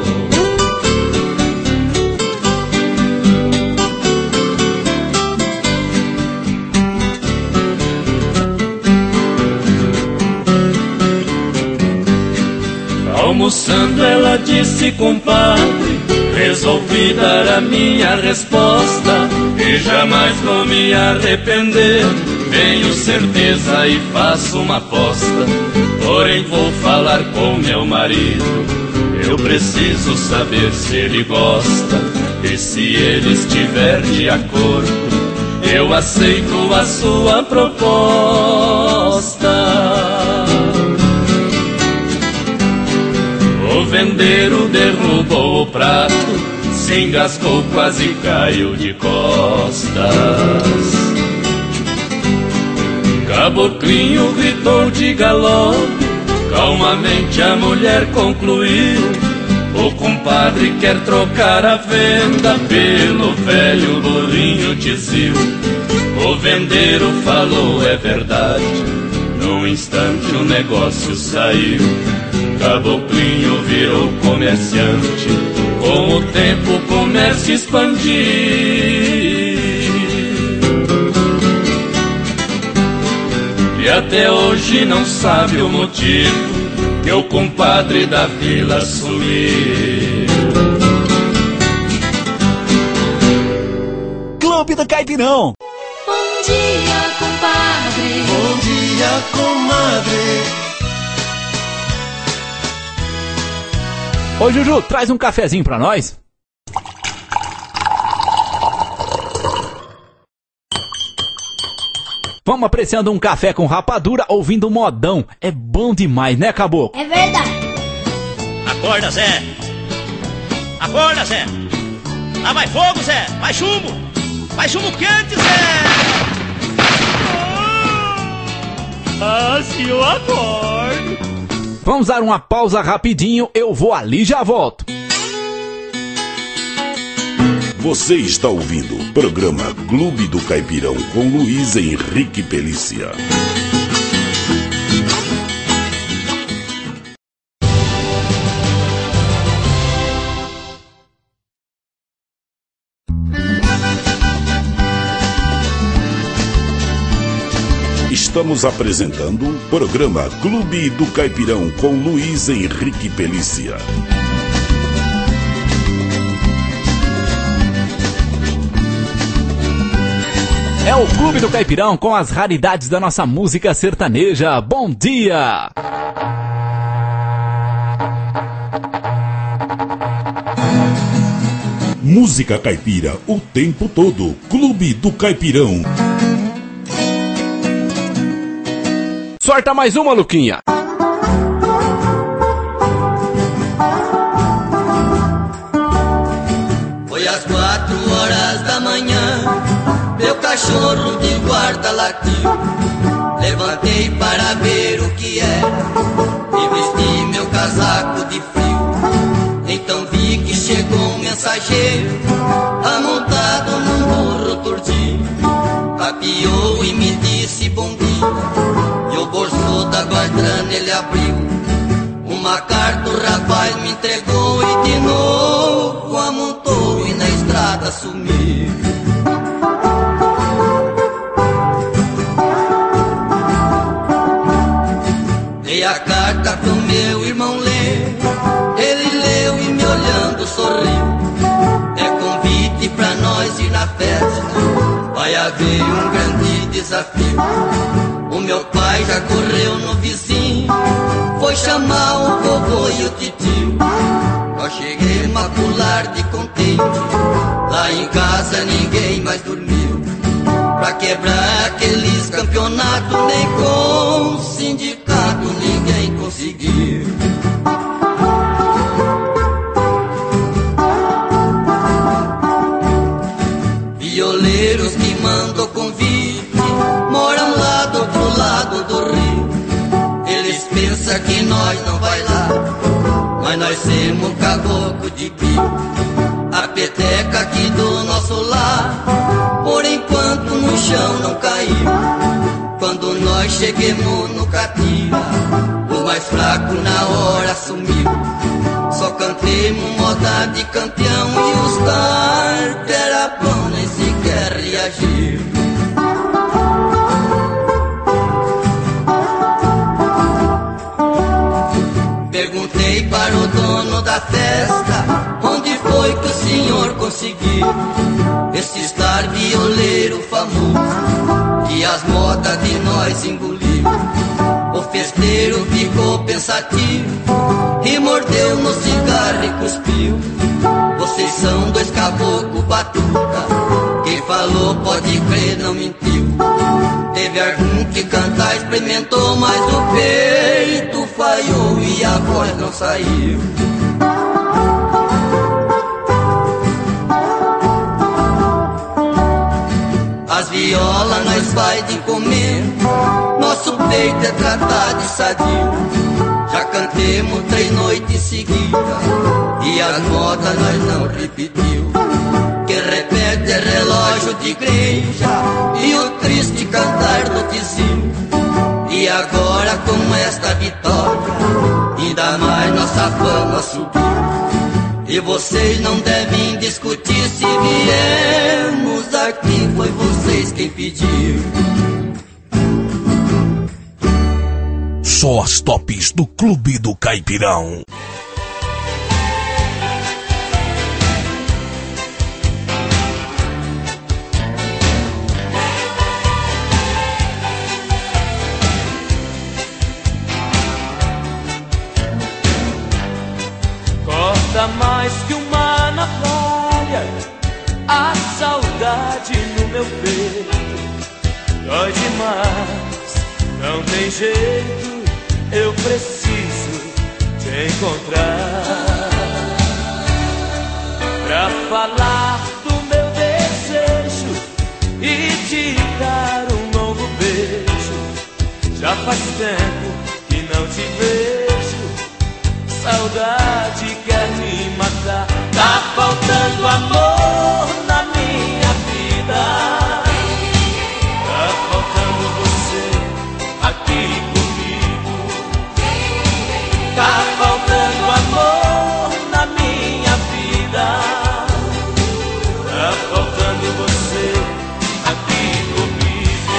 Almoçando ela disse: compadre, resolvi dar a minha resposta e jamais vou me arrepender. Tenho certeza e faço uma aposta, porém vou falar com meu marido. Eu preciso saber se ele gosta, e se ele estiver de acordo, eu aceito a sua proposta. O vendeiro derrubou o prato, se engasgou, quase caiu de costas. Caboclinho gritou de galope, calmamente a mulher concluiu: o compadre quer trocar a venda pelo velho burrinho tizil. O vendeiro falou: é verdade. Num instante o negócio saiu. Caboclinho virou comerciante, com o tempo o comércio expandiu. E até hoje não sabe o motivo que o compadre da vila sumiu. Clube do Caipirão. Bom dia, compadre. Bom dia, comadre. Ô Juju, traz um cafezinho pra nós. Vamos apreciando um café com rapadura, ouvindo modão. É bom demais, né, caboclo? É verdade. Acorda, Zé. Acorda, Zé. Ah, vai fogo, Zé. Vai chumbo. Vai chumbo quente, Zé. Ah, se eu acordo. Vamos dar uma pausa rapidinho, eu vou ali e já volto. Você está ouvindo o programa Clube do Caipirão com Luiz Henrique Pelícia. Estamos apresentando o programa Clube do Caipirão com Luiz Henrique Pelícia. É o Clube do Caipirão com as raridades da nossa música sertaneja. Bom dia! Música caipira o tempo todo. Clube do Caipirão. Sorta mais uma, Luquinha. Foi às quatro horas da manhã, meu cachorro de guarda latiu. Levantei para ver o que era e vesti mensageiro, amontado num burro turdinho, tapeou e me disse bom dia. E o bolso da guardrana ele abriu, uma carta o rapaz me entregou e de novo amontou e na estrada sumiu. Dei a carta pro meu irmão ler, ele leu e me olhando sorriu. É convite pra nós ir na festa, vai haver um grande desafio. O meu pai já correu no vizinho, foi chamar o vovô e o titio. Nós cheguemos a pular de contente, lá em casa ninguém mais dormiu. Pra quebrar aqueles campeonatos, nem com sindicato ninguém conseguiu. Violeiros que mandam convite moram lá do outro lado do rio. Eles pensam que nós não vai lá, mas nós temos caboclo de pio. A peteca aqui do nosso lar, por enquanto no chão não caiu. Quando nós chegamos no catira, o mais fraco na hora sumiu. Só cantemos moda de campeão e os carterapão nem sequer reagiu. Perguntei para o dono da festa, onde foi que o senhor conseguiu esse estar violeiro famoso, que as modas de nós engoliu. O festeiro ficou pensativo e mordeu no cigarro e cuspiu. Vocês são dois caboclo batuta, quem falou pode crer não mentiu. Teve algum que cantar experimentou, mas o peito falhou e a voz não saiu. As violas nós vai de encomenda, nosso peito é tratado de sadio. Já cantemos três noites seguidas e as modas nós não repetiu. Que repete é relógio de igreja e o triste cantar do vizinho. E agora com esta vitória, ainda mais nossa fama subiu. E vocês não devem discutir se viemos aqui, foi vocês quem pediu. Só as tops do Clube do Caipirão. Corta mais que uma navalha a saudade no meu peito. Dói demais, não tem jeito, eu preciso te encontrar pra falar do meu desejo e te dar um longo beijo. Já faz tempo que não te vejo, saudade quer me matar. Tá faltando amor na minha vida, tá faltando você aqui comigo. Tá faltando amor na minha vida, tá faltando você aqui comigo.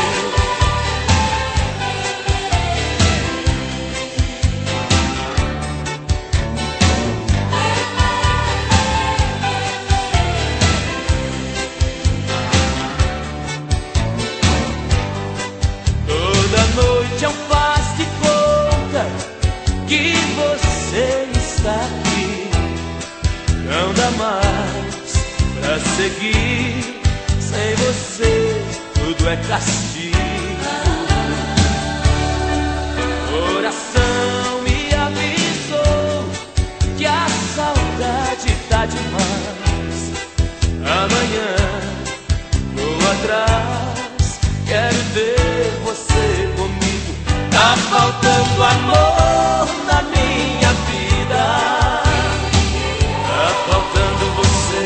Toda noite é um faz de conta que você está aqui. Não dá mais pra seguir, sem você tudo é castigo. Coração me avisou que a saudade tá demais. Amanhã vou atrás, quero ver você comigo. Tá faltando amor na minha vida, tá faltando você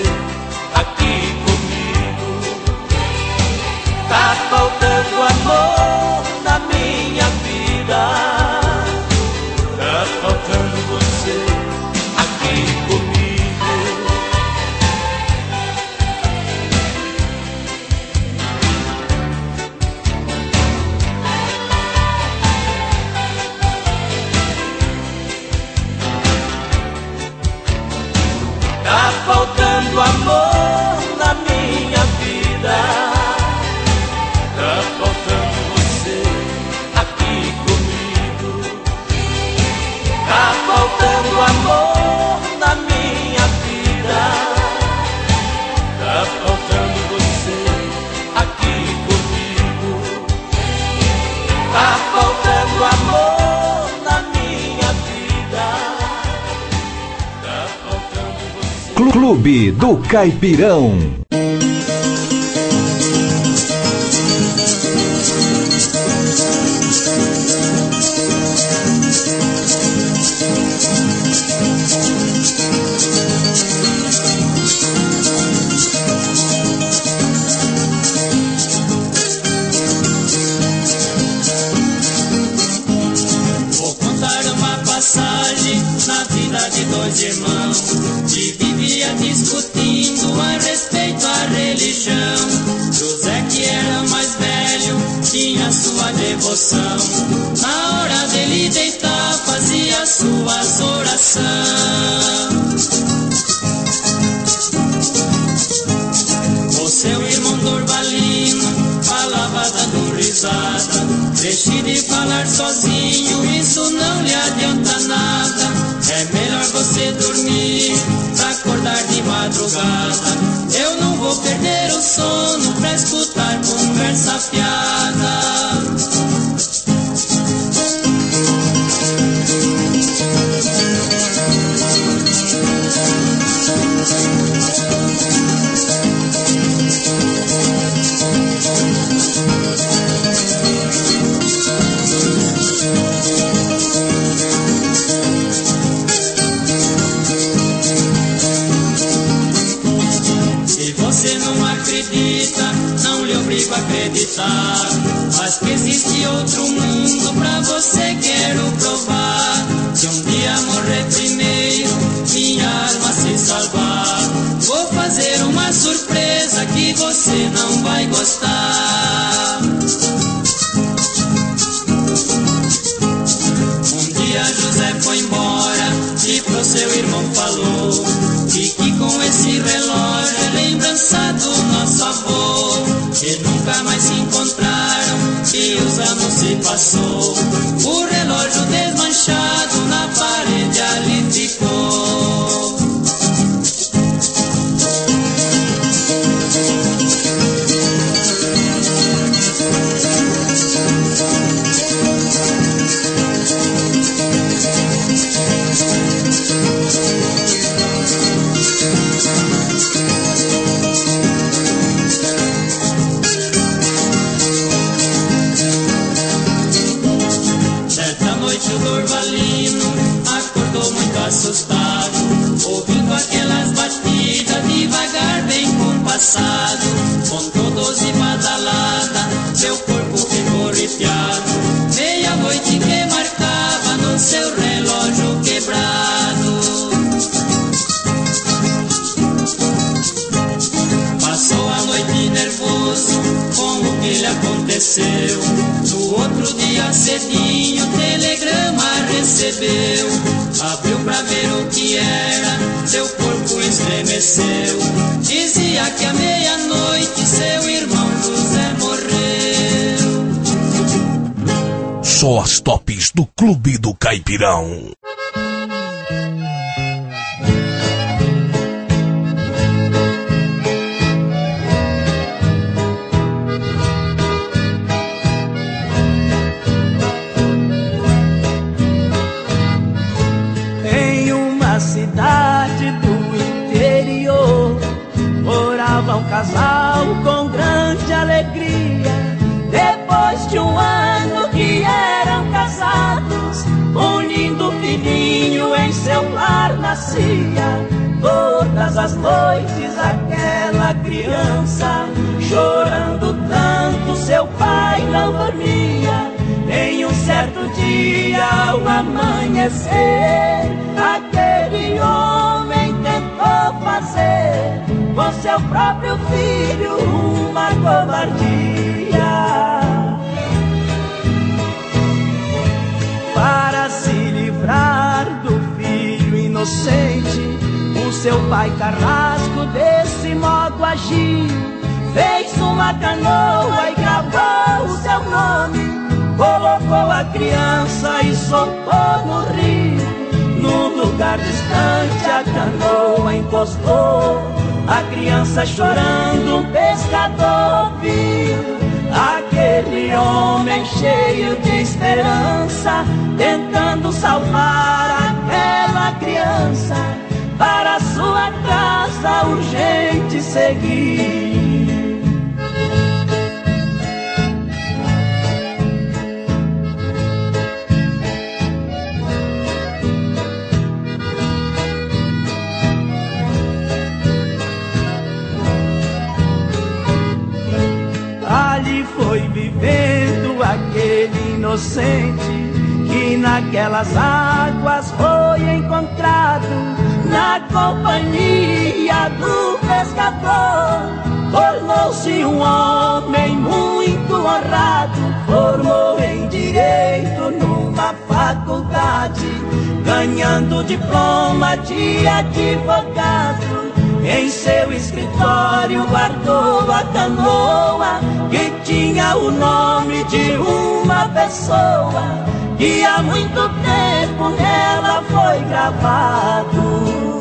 Clube do Caipirão. Vou contar uma passagem na vida de dois irmãos que vivia discutindo a respeito à religião. José, que era mais velho, tinha sua devoção. Na hora dele deitar, fazia suas orações. O seu irmão Dorvalino falava dando risada. Deixe de falar sozinho, isso não lhe adianta nada. É melhor você dormir pra acordar de madrugada. Eu não vou perder o sono pra escutar conversa fiada. Se você não acredita, não lhe obrigo a acreditar, mas que existe outro mundo pra você quero provar. Se um dia morrer primeiro, minha alma se salvar, vou fazer uma surpresa que você não vai gostar. Um dia José foi embora e pro seu irmão falou: fique com esse relógio, é lembrança do nosso avô. Que nunca mais se encontraram e os anos se passou. O relógio desmanchado na parede ali ficou. Certa noite o Dorvalino acordou muito assustado, ouvindo aquelas batidas devagar bem compassado. Contou doze badaladas, seu corpo ficou arrepiado. Meia-noite que marcava no seu relógio quebrado. Passou a noite nervoso com o que lhe aconteceu. No outro dia cedinho o telegrama recebeu. Abriu pra ver o que era, seu corpo estremeceu. Dizia que à meia-noite seu irmão José morreu. Só as tops do Clube do Caipirão. Em uma cidade do interior morava um casal com grande alegria. Depois de um ano que eram casados, um lindo filhinho em seu lar nascia. Todas as noites aquela criança, chorando tanto, seu pai não dormia. Em um certo dia, ao amanhecer, aquele homem tentou fazer com seu próprio filho uma covardia. Para se livrar do filho inocente, o seu pai carrasco desse modo agiu. Fez uma canoa e gravou o seu nome, colocou a criança e soltou no rio. Num lugar distante a canoa encostou, a criança chorando um pescador viu. Aquele homem cheio de esperança, tentando salvar aquela criança para sua casa casa urgente seguir. Ali foi vivendo aquele inocente que naquelas águas foi encontrado, na companhia do pescador. Tornou-se um homem muito honrado, formou em direito numa faculdade, ganhando diploma de advogado. Em seu escritório guardou a canoa que tinha o nome de uma pessoa que há muito tempo nela foi gravado.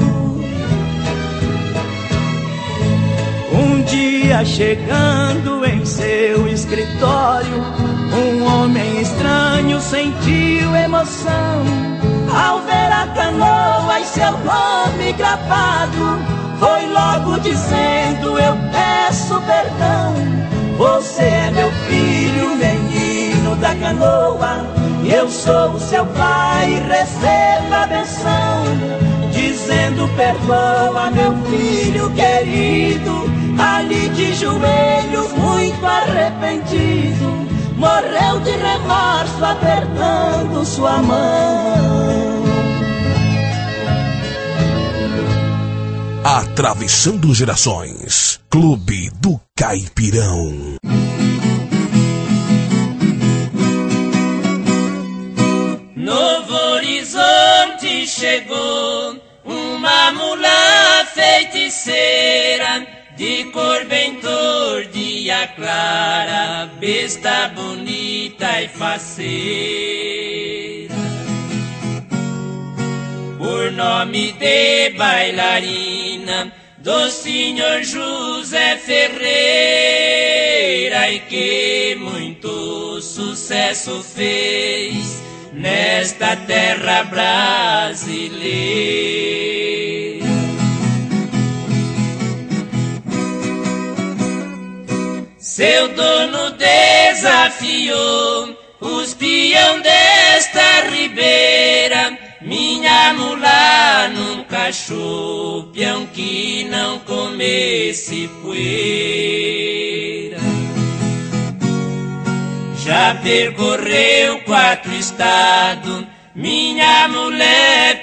Um dia chegando em seu escritório, um homem estranho sentiu emoção ao ver a canoa e seu nome gravado. Foi logo dizendo: eu peço perdão, você é meu filho, menino da canoa. Eu sou o seu pai, receba a benção. Dizendo: perdoa, meu filho querido. Ali de joelhos, muito arrependido, morreu de remorso, apertando sua mão. Atravessando gerações, Clube do Caipirão. Novo Horizonte chegou uma mula feiticeira, de cor bem tordia clara, besta bonita e faceira. Por nome de bailarina do senhor José Ferreira, e que muito sucesso fez nesta terra brasileira. Seu dono desafiou os peão desta ribeira. Minha mula nunca achou peão que não comesse poeira. Já percorreu quatro estados, minha mulher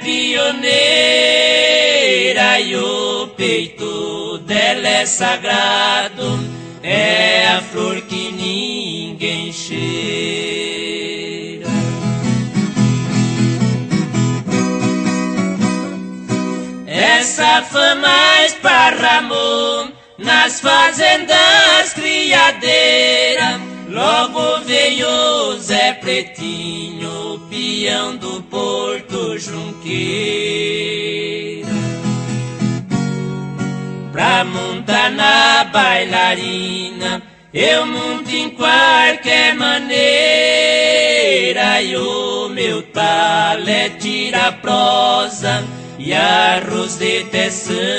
pioneira, e o peito dela é sagrado, é a flor que ninguém cheira. Essa fama esparramou nas fazendas criadeiras. Logo veio Zé Pretinho, peão do Porto Junqueira, pra montar na bailarina. Eu monto em qualquer maneira, e o meu talo é tira prosa e a roseta é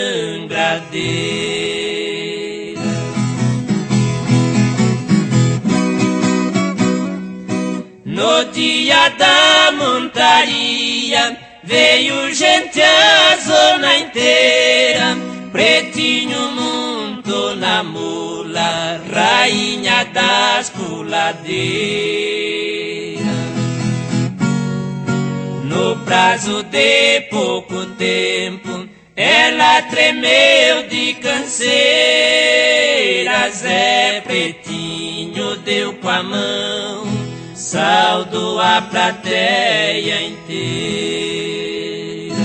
sangradeira. No dia da montaria veio gente a zona inteira. Pretinho montou na mula, rainha das puladeiras. No prazo de pouco tempo, ela tremeu de canseira. Zé Pretinho deu com a mão, saudou a plateia inteira.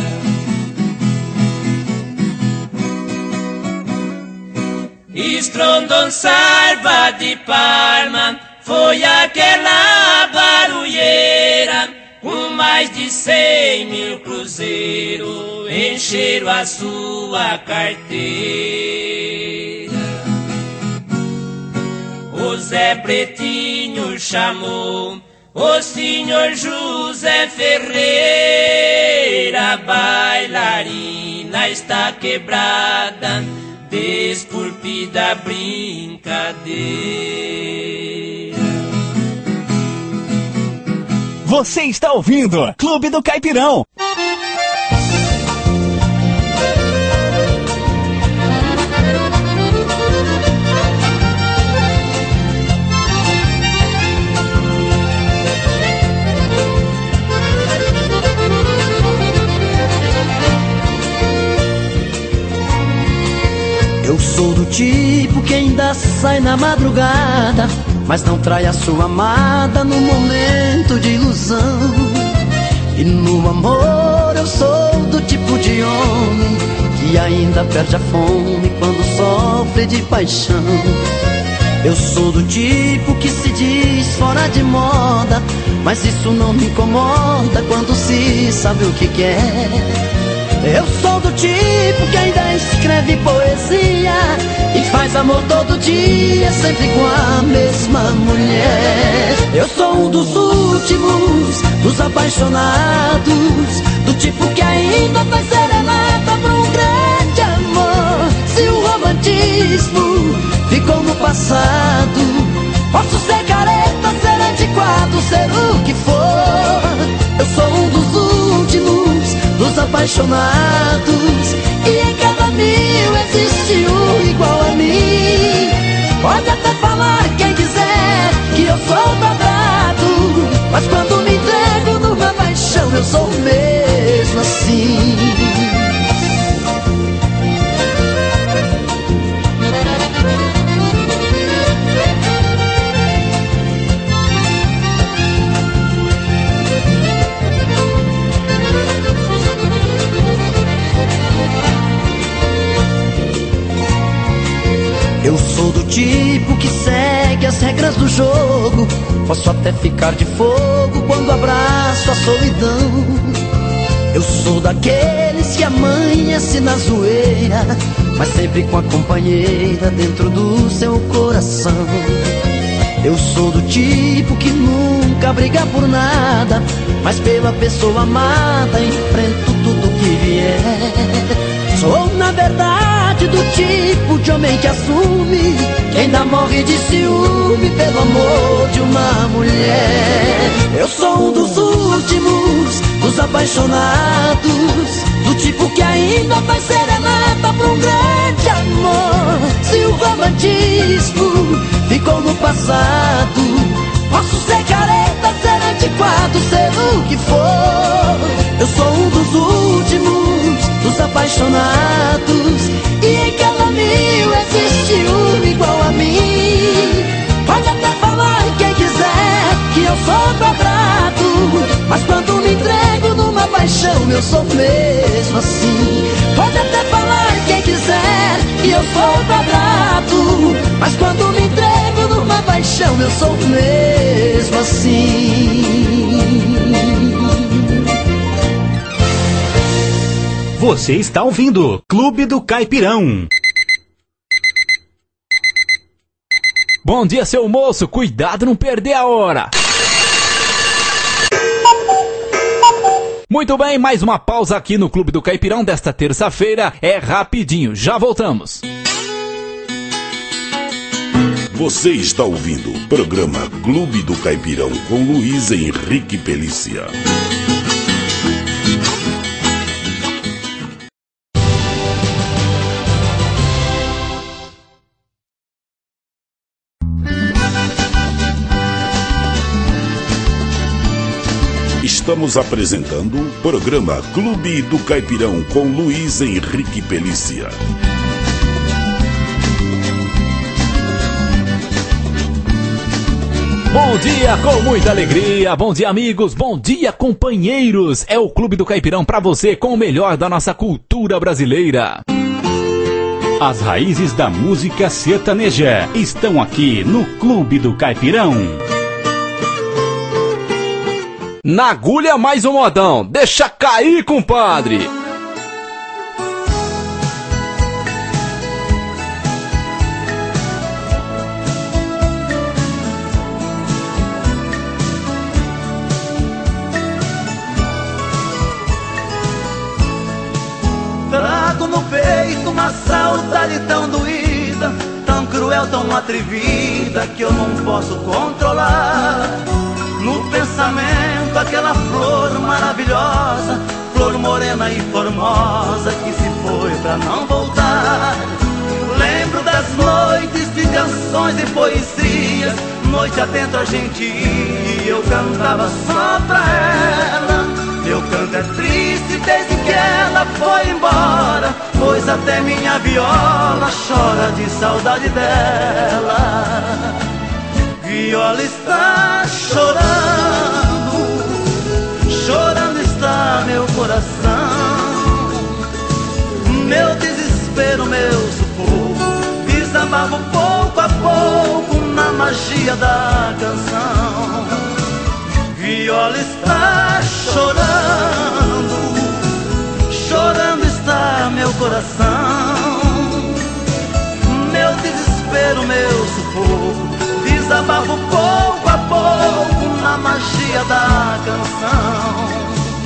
Estrondou sarva de palma, foi aquela barulheira, com mais de cem mil cruzeiros encheram a sua carteira. O Zé Pretinho chamou o senhor José Ferreira, a bailarina está quebrada, desculpe da brincadeira. Você está ouvindo Clube do Caipirão. Eu sou do tipo que ainda sai na madrugada, mas não trai a sua amada no momento de ilusão. E no amor eu sou do tipo de homem que ainda perde a fome quando sofre de paixão. Eu sou do tipo que se diz fora de moda, mas isso não me incomoda quando se sabe o que quer. Eu sou do tipo que ainda escreve poesia e faz amor todo dia, sempre com a mesma mulher. Eu sou um dos últimos, dos apaixonados, do tipo que ainda faz serenata pra um grande amor. Se o romantismo ficou no passado, posso ser careta, ser antiquado, ser o que for. Eu sou um dos últimos, dos apaixonados, e em cada mil existe um igual a mim. Pode até falar quem quiser que eu sou quadrado, mas quando me entrego numa paixão eu sou mesmo assim. Eu sou do tipo que segue as regras do jogo, posso até ficar de fogo quando abraço a solidão. Eu sou daqueles que amanhece na zoeira, mas sempre com a companheira dentro do seu coração. Eu sou do tipo que nunca briga por nada, mas pela pessoa amada enfrento tudo que vier. Sou na verdade do tipo de homem que assume, que ainda morre de ciúme pelo amor de uma mulher. Eu sou um dos últimos, dos apaixonados, do tipo que ainda faz serenata pra um grande amor. Se o romantismo ficou no passado, posso ser careta, ser antiquado, ser o que for. Eu sou um dos últimos, dos apaixonados, e em cada mil existe um igual a mim. Pode até falar quem quiser que eu sou quadrado, mas quando me entrego numa paixão eu sou mesmo assim. Pode até falar quem quiser que eu sou quadrado, mas quando me entrego numa paixão eu sou mesmo assim. Você está ouvindo Clube do Caipirão. Bom dia, seu moço. Cuidado não perder a hora. Muito bem, mais uma pausa aqui no Clube do Caipirão desta terça-feira. É rapidinho, já voltamos. Você está ouvindo o programa Clube do Caipirão com Luiz Henrique Pelícia. Estamos apresentando o programa Clube do Caipirão com Luiz Henrique Pelícia. Bom dia com muita alegria, bom dia amigos, bom dia companheiros. É o Clube do Caipirão pra você com o melhor da nossa cultura brasileira. As raízes da música sertaneja estão aqui no Clube do Caipirão. Na agulha mais um modão, deixa cair, compadre. céu tão atrevida que eu não posso controlar. No pensamento aquela flor maravilhosa, flor morena e formosa que se foi pra não voltar. Lembro das noites de canções e poesias, noite atento a gente ia e eu cantava só pra ela. Meu canto é triste desde que ela foi embora, pois até minha viola chora de saudade dela. Viola está chorando, chorando está meu coração. Meu desespero, meu sufoco, desabafo pouco a pouco na magia da canção. Viola está chorando, chorando está meu coração. Meu desespero, meu sufoco, desabafo pouco a pouco na magia da canção.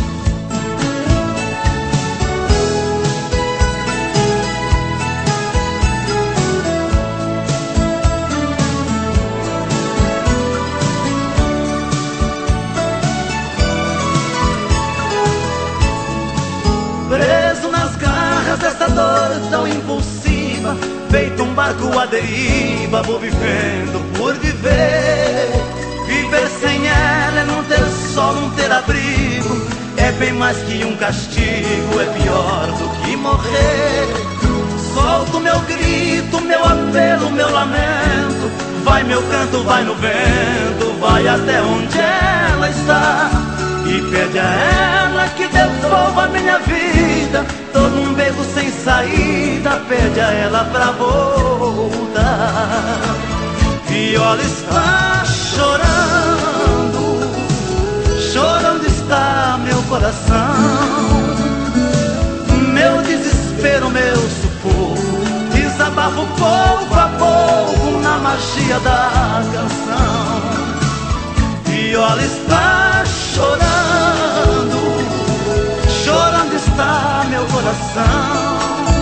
Preso nas garras dessa dor tão impulsiva, feito um barco à deriva, vou vivendo por viver. Viver sem ela é não ter sol, não ter abrigo, é bem mais que um castigo, é pior do que morrer. Solto meu grito, meu apelo, meu lamento, vai meu canto, vai no vento, vai até onde ela está. E pede a ela que devolva minha vida, tô num beco sem saída, pede a ela pra voltar. Viola está chorando, chorando está meu coração. Meu desespero, meu sufoco, desabafo pouco a pouco na magia da canção. Viola está chorando, chorando está meu coração.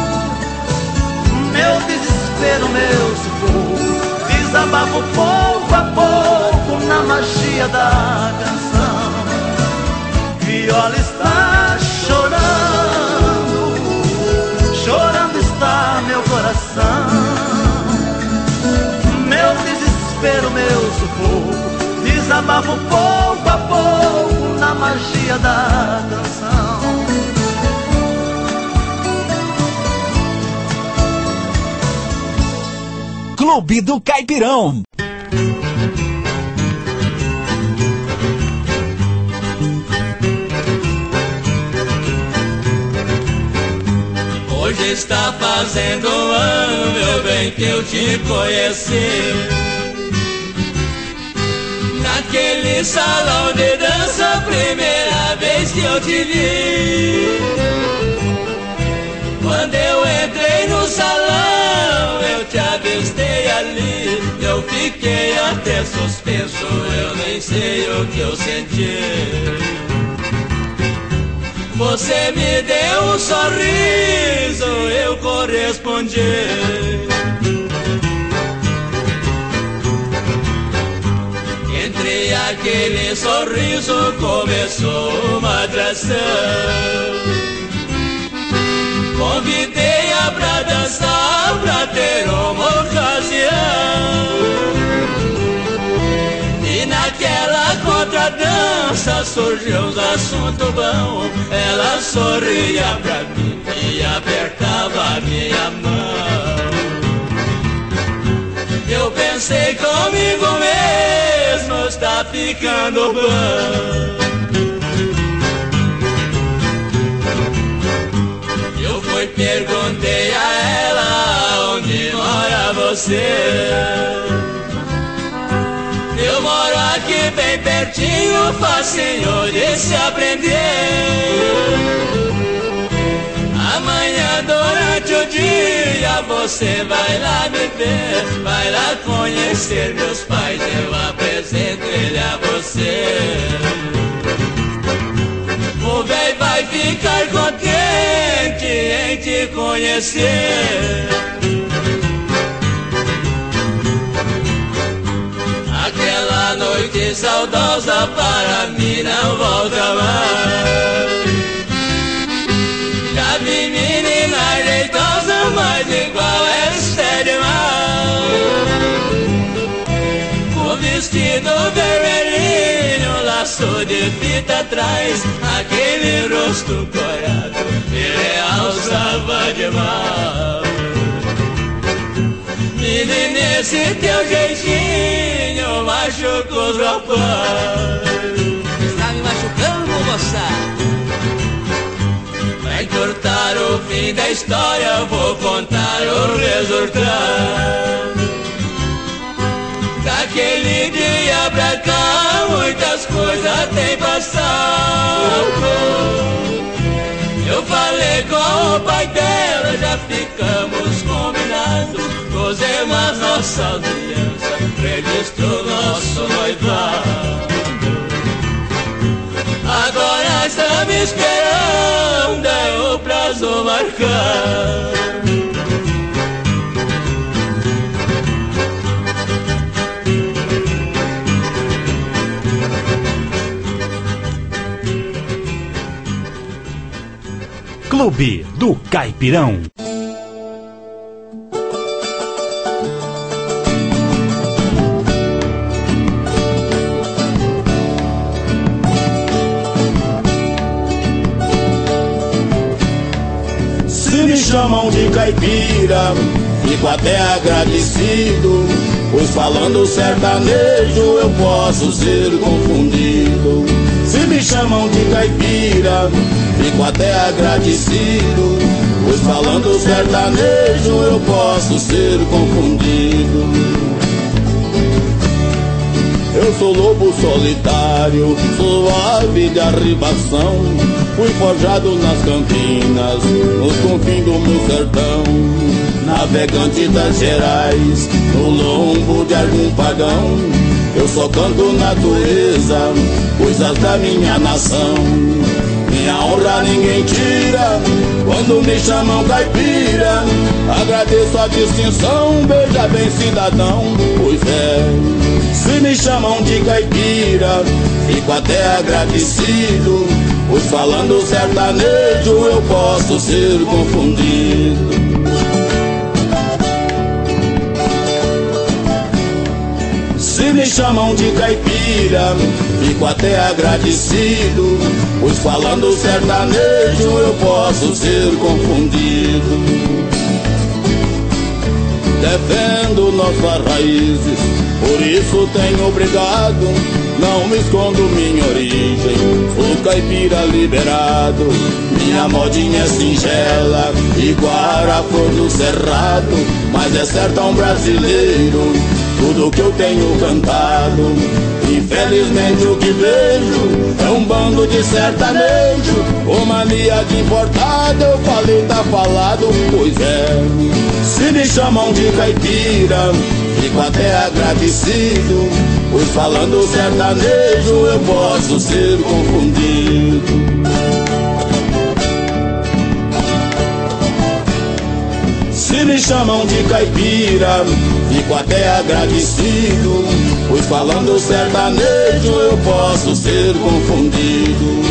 Meu desespero, meu sufoco, desabafo pouco a pouco na magia da canção. Viola está chorando, chorando está meu coração. Meu desespero, meu sufoco, desabafo pouco a pouco na magia da canção. Clube do Caipirão. Hoje está fazendo um ano, meu bem, que eu te conheci. Naquele salão de dança, primeira vez que eu te vi. Quando eu entrei no salão, eu te avistei ali. Eu fiquei até suspenso, eu nem sei o que eu senti. Você me deu um sorriso, eu correspondi. Entre aquele sorriso começou uma atração. Convidei-a pra dançar, pra ter uma ocasião. E naquela contradança surgiu um assunto bom. Ela sorria pra mim e apertava a minha mão. Eu pensei comigo mesmo, está ficando bom. Eu fui, perguntei a ela onde mora você. Eu moro aqui bem pertinho, facinho de se aprender. Amanhã durante o dia você vai lá me ver, vai lá conhecer meus pais, eu apresento ele a você. O véi vai ficar contente em te conhecer. a noite saudosa para mim não volta mais. Já vi menina jeitosa, mas igual esta é demais. Com vestido vermelhinho, laço de fita atrás, aquele rosto corado, ele realçava demais. Menina, esse teu jeitinho machucou os rapazes. Está me machucando, moça? Pra encurtar o fim da história, vou contar o resultado. Daquele dia pra cá, muitas coisas têm passado. Eu falei com o pai dela, já ficamos combinados. Gozemos nossa aliança, registro nosso noivado. Agora estamos esperando é o prazo marcado. Clube do Caipirão. Se me chamam de caipira, fico até agradecido, pois falando sertanejo eu posso ser confundido. Se me chamam de caipira, fico até agradecido, pois falando sertanejo eu posso ser confundido. Eu sou lobo solitário, sou ave de arribação, fui forjado nas campinas, nos confins do meu sertão, navegante das Gerais, no lombo de algum pagão. Eu só canto natureza, coisas da minha nação. Minha honra ninguém tira, quando me chamam caipira. Agradeço a distinção, veja bem cidadão, pois é. Se me chamam de caipira, fico até agradecido, pois falando sertanejo eu posso ser confundido. Se me chamam de caipira, fico até agradecido, pois falando sertanejo eu posso ser confundido. Defendo nossas raízes, por isso tenho obrigado, não me escondo minha origem, sou caipira liberado. Minha modinha é singela, igual a flor do cerrado, mas é sertão brasileiro, tudo que eu tenho cantado. Infelizmente o que vejo é um bando de sertanejo, com mania de importado, eu falei tá falado, pois é. Se me chamam de caipira, fico até agradecido, pois falando sertanejo eu posso ser confundido. Se me chamam de caipira, fico até agradecido, pois falando sertanejo eu posso ser confundido.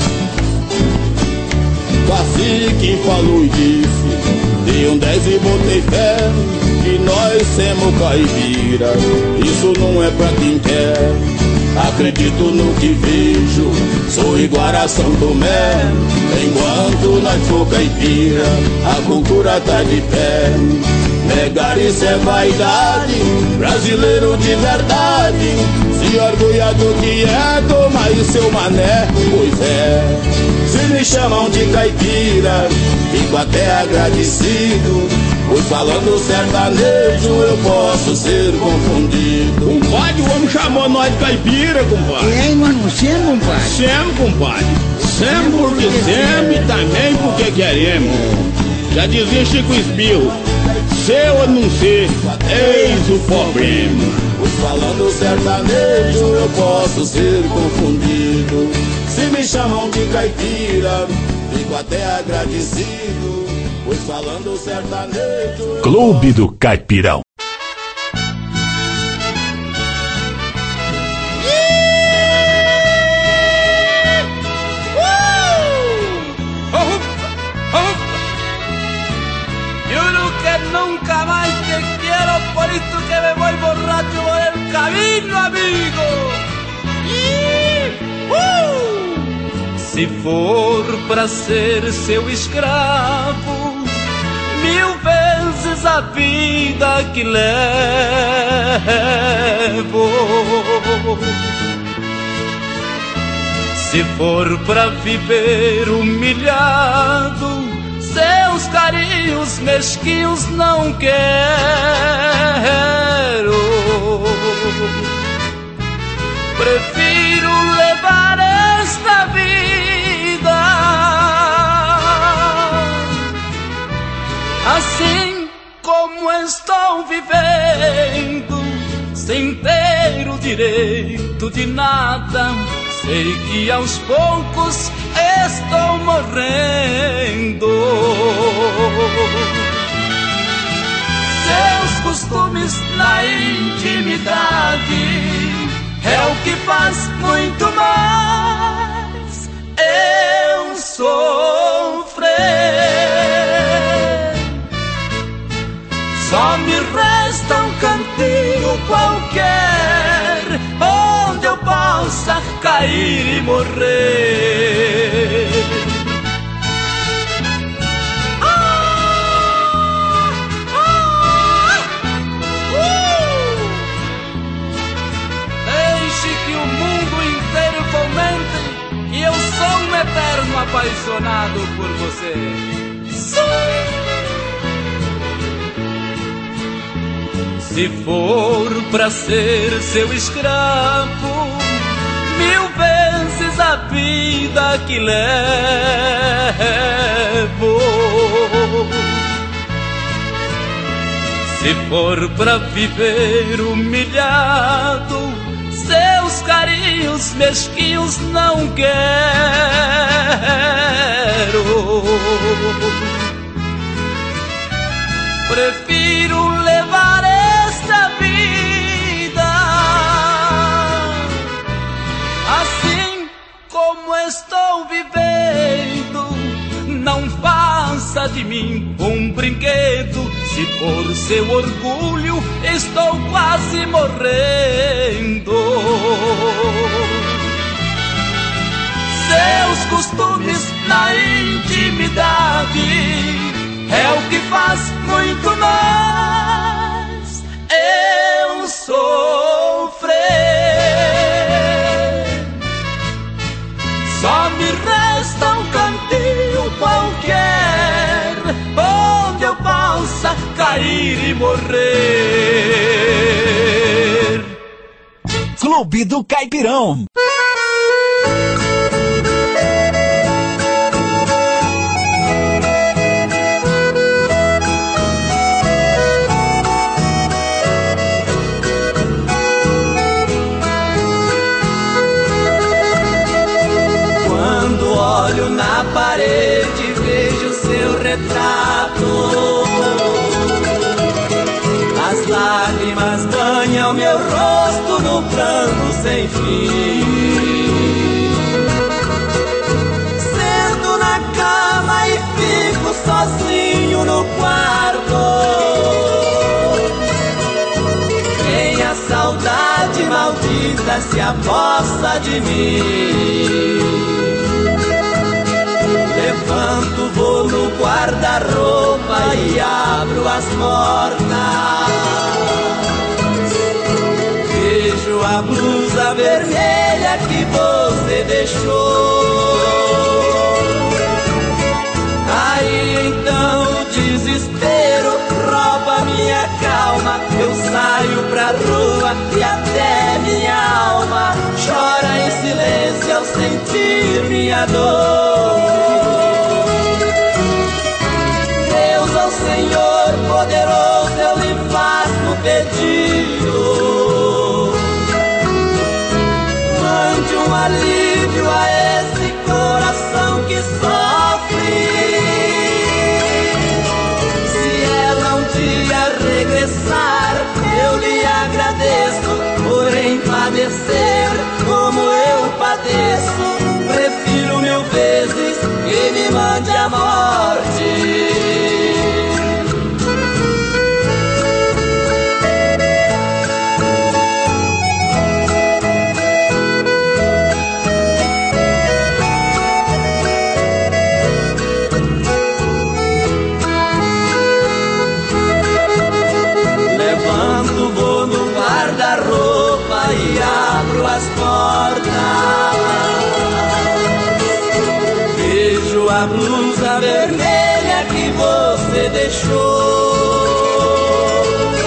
Cacique falou e disse, dei um dez e botei fé, que nós somos caipira, isso não é pra quem quer. Acredito no que vejo, sou igual a São Tomé. Enquanto nós for caipira, a cultura tá de pé. Negar isso é vaidade, brasileiro de verdade, se orgulha do que é, toma aí seu mané, pois é. Se me chamam de caipira, fico até agradecido, pois falando sertanejo eu posso ser confundido. Compadre, o homem chamou nós de caipira, compadre. E aí, nós não somos, compadre? Sempre, compadre. Sempre porque sempre e também porque queremos. Já dizia Chico Espirro, ser ou não ser, eis o problema. Pois falando sertanejo eu posso ser confundido. Se me chamam de caipira, fico até agradecido, pois falando sertanejo... Clube do Caipirão. que me voy borracho por el camino, amigo. Uh! Se for pra ser seu escravo, mil vezes a vida que levo. Se for pra viver humilhado, seus carinhos mesquinhos não quero. Prefiro levar esta vida assim como estou vivendo, sem ter o direito de nada. Sei que aos poucos estou morrendo. Seus costumes na intimidade é o que faz muito mais eu sofrer. Só me resta um cantinho qualquer onde eu possa cair e morrer. Ah, ah, uh! Deixe que o mundo inteiro fomente que eu sou um eterno apaixonado por você. Sim. Se for pra ser seu escravo, mil vezes a vida que levo. Se for pra viver humilhado, seus carinhos mesquinhos não quero. Prefiro levar esta vida assim como estou vivendo. Não faça de mim um brinquedo. Se por seu orgulho estou quase morrendo. Seus costumes na intimidade é o que faz muito mais eu sofrer. Só me resta um cantinho qualquer onde eu possa cair e morrer. Clube do Caipirão. Olho na parede, vejo seu retrato. As lágrimas banham meu rosto no pranto sem fim. Sento na cama e fico sozinho no quarto. Vem a saudade maldita se aposta de mim. Levanto, vou no guarda-roupa e abro as portas. Vejo a blusa vermelha que você deixou. Aí então o desespero rouba minha calma. Eu saio pra rua e até minha alma chora em silêncio ao sentir minha dor. Senhor poderoso, eu lhe faço um pedido. Mande um alívio a esse coração que sofre. Se ela um dia regressar, eu lhe agradeço por padecer como eu padeço. Prefiro mil vezes que me mande a morte. blusa vermelha que você deixou.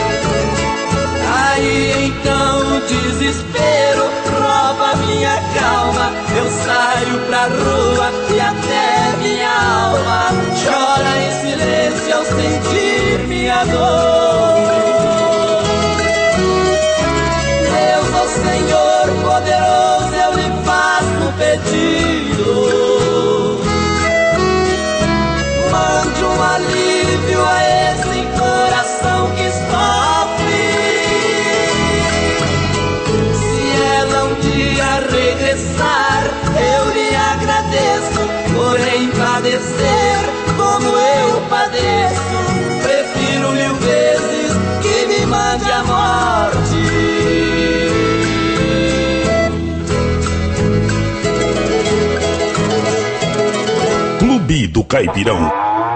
Aí então o desespero rouba minha calma. Eu saio pra rua e até minha alma chora em silêncio ao sentir minha dor. Deus, ó Senhor poderoso, eu lhe faço um pedido. Mande um alívio a esse coração que sofre. Se ela um dia regressar, eu lhe agradeço, porém padecer como eu padeço, prefiro mil vezes que me mande a morte. Clube do Caipirão.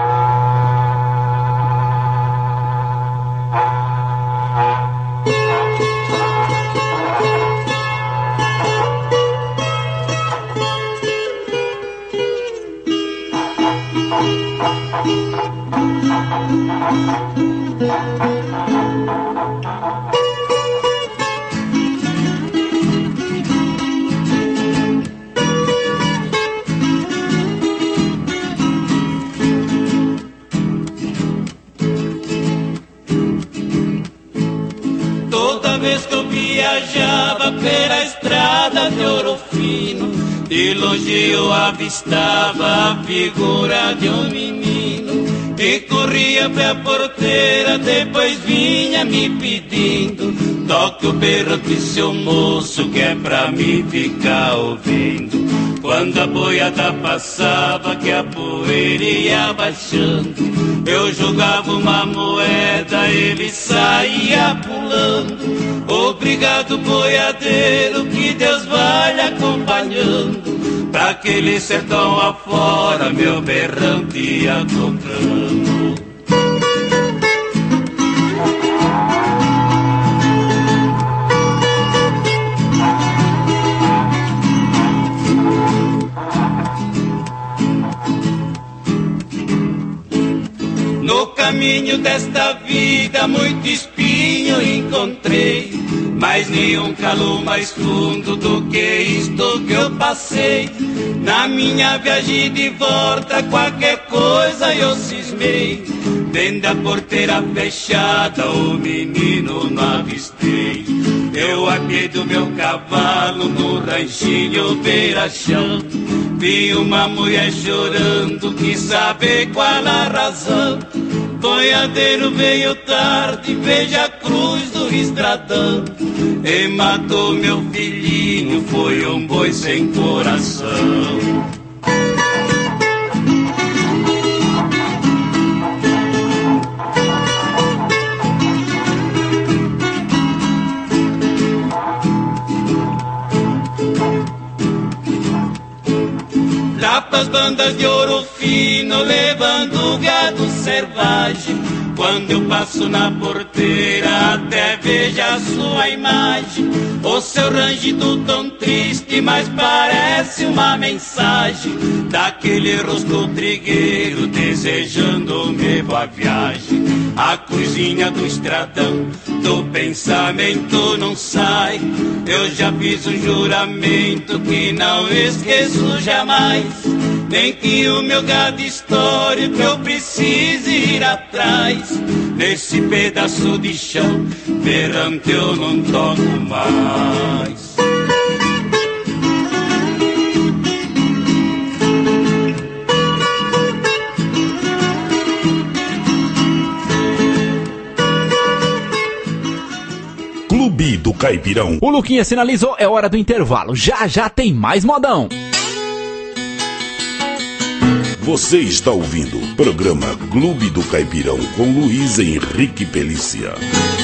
Toda vez que eu viajava pela estrada de Ouro Fino, de longe eu avistava a figura de um menino que corria pra porteira, depois vinha me pedindo: toque o berro, seu moço, que é pra mim ficar ouvindo. Quando a boiada passava, que a poeira ia baixando, eu jogava uma moeda, ele saía pulando. Obrigado, boiadeiro, que Deus vai lhe acompanhando, pra aquele sertão afora, meu berrante ia tocando. No caminho desta vida muito espinho encontrei, mas nenhum calor mais fundo do que isto que eu passei. Na minha viagem de volta qualquer coisa eu cismei, dentro da porteira fechada o menino não avistei. Eu apiei do meu cavalo no ranchinho beira-chão, vi uma mulher chorando, quis saber qual a razão. Boiadeiro veio tarde, veja a cruz do estradão, e matou meu filhinho, foi um boi sem coração. Lá pras bandas de Ouro Fino, levando gado selvagem, quando eu passo na porteira, até vejo a sua imagem. O seu rangido tão triste, mas parece uma mensagem daquele rosto trigueiro, desejando-me boa viagem. A cruzinha do estradão, do pensamento não sai. Eu já fiz um juramento que não esqueço jamais, nem que o meu gado histórico eu precise ir atrás. Nesse pedaço de chão, berrante eu não toco mais. Clube do Caipirão. O Luquinha sinalizou, é hora do intervalo. Já já tem mais modão. Você está ouvindo o programa Clube do Caipirão com Luiz Henrique Pelícia.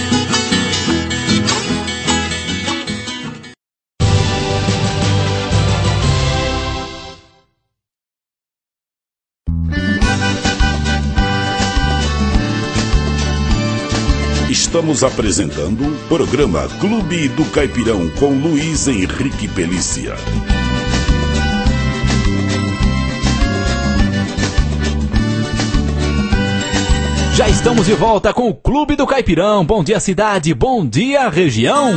Estamos apresentando o programa Clube do Caipirão com Luiz Henrique Pelícia. Estamos de volta com o Clube do Caipirão. Bom dia, cidade. Bom dia, região.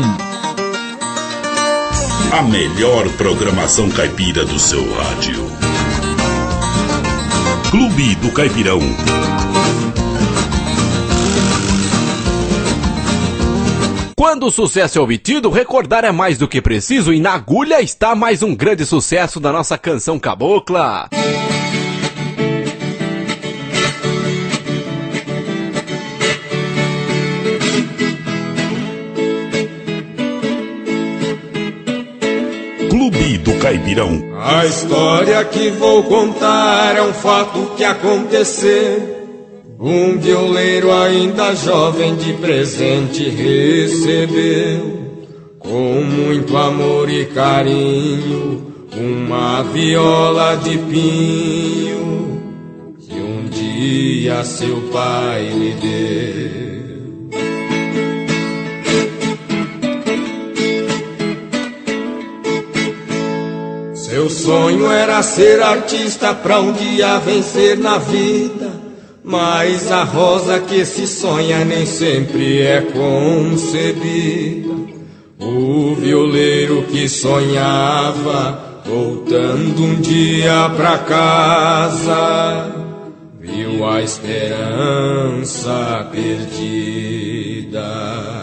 A melhor programação caipira do seu rádio. Clube do Caipirão. Quando o sucesso é obtido, recordar é mais do que preciso, e na agulha está mais um grande sucesso da nossa canção cabocla. Clube do Caipirão. A história que vou contar é um fato que aconteceu. Um violeiro ainda jovem de presente recebeu, com muito amor e carinho, uma viola de pinho que um dia seu pai lhe deu. Seu sonho era ser artista pra um dia vencer na vida, mas a rosa que se sonha nem sempre é concebida. O violeiro que sonhava, voltando um dia pra casa, viu a esperança perdida.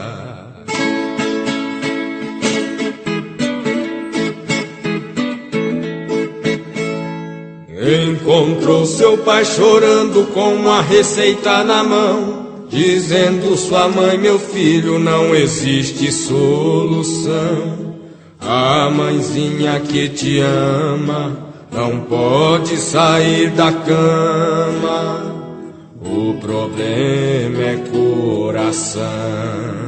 Encontrou seu pai chorando com uma receita na mão, dizendo: sua mãe, meu filho, não existe solução. A mãezinha que te ama não pode sair da cama, o problema é coração.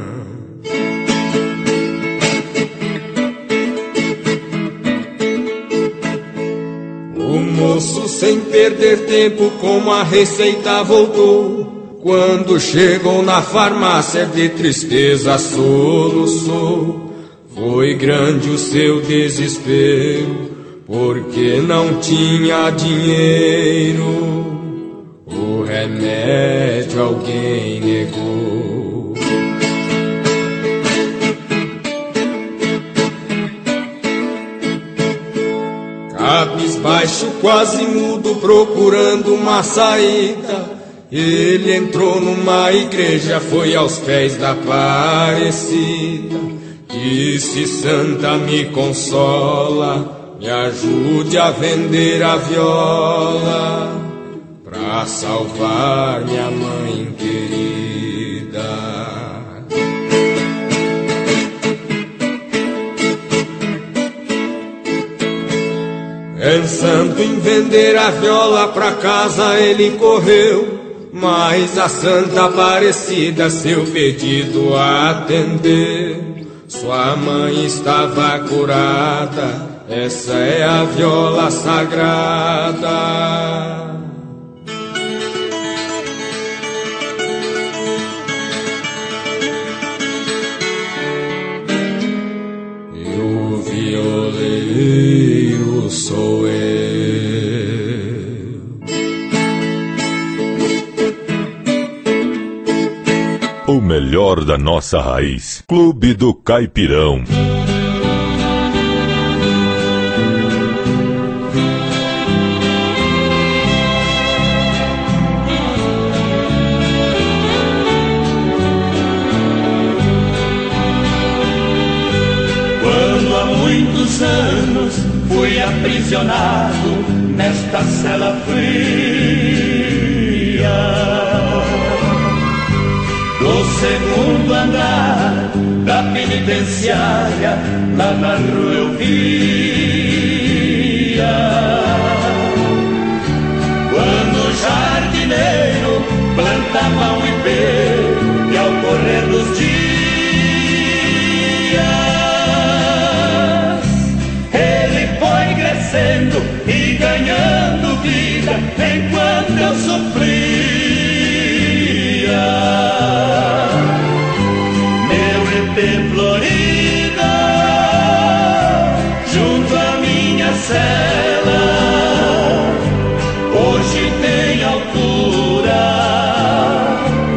O moço, sem perder tempo, com a receita voltou. Quando chegou na farmácia, de tristeza soluçou. Foi grande o seu desespero, porque não tinha dinheiro. O remédio alguém negou. Cabisbaixo, quase mudo, procurando uma saída, ele entrou numa igreja, foi aos pés da Aparecida. Disse: santa, me consola, me ajude a vender a viola, pra salvar minha mãe querida. Pensando em vender a viola, pra casa ele correu, mas a Santa Aparecida seu pedido atendeu. Sua mãe estava curada, essa é a viola sagrada. E o violeiro sou eu. O melhor da nossa raiz. Clube do Caipirão. Quando há muitos anos fui aprisionado nesta cela fria do segundo andar da penitenciária, lá na rua eu via. Quando o jardineiro plantava um ipê, e ao correr dos dias ele foi crescendo e ganhando vida enquanto eu sofria. Florida, junto à minha cela, hoje tem altura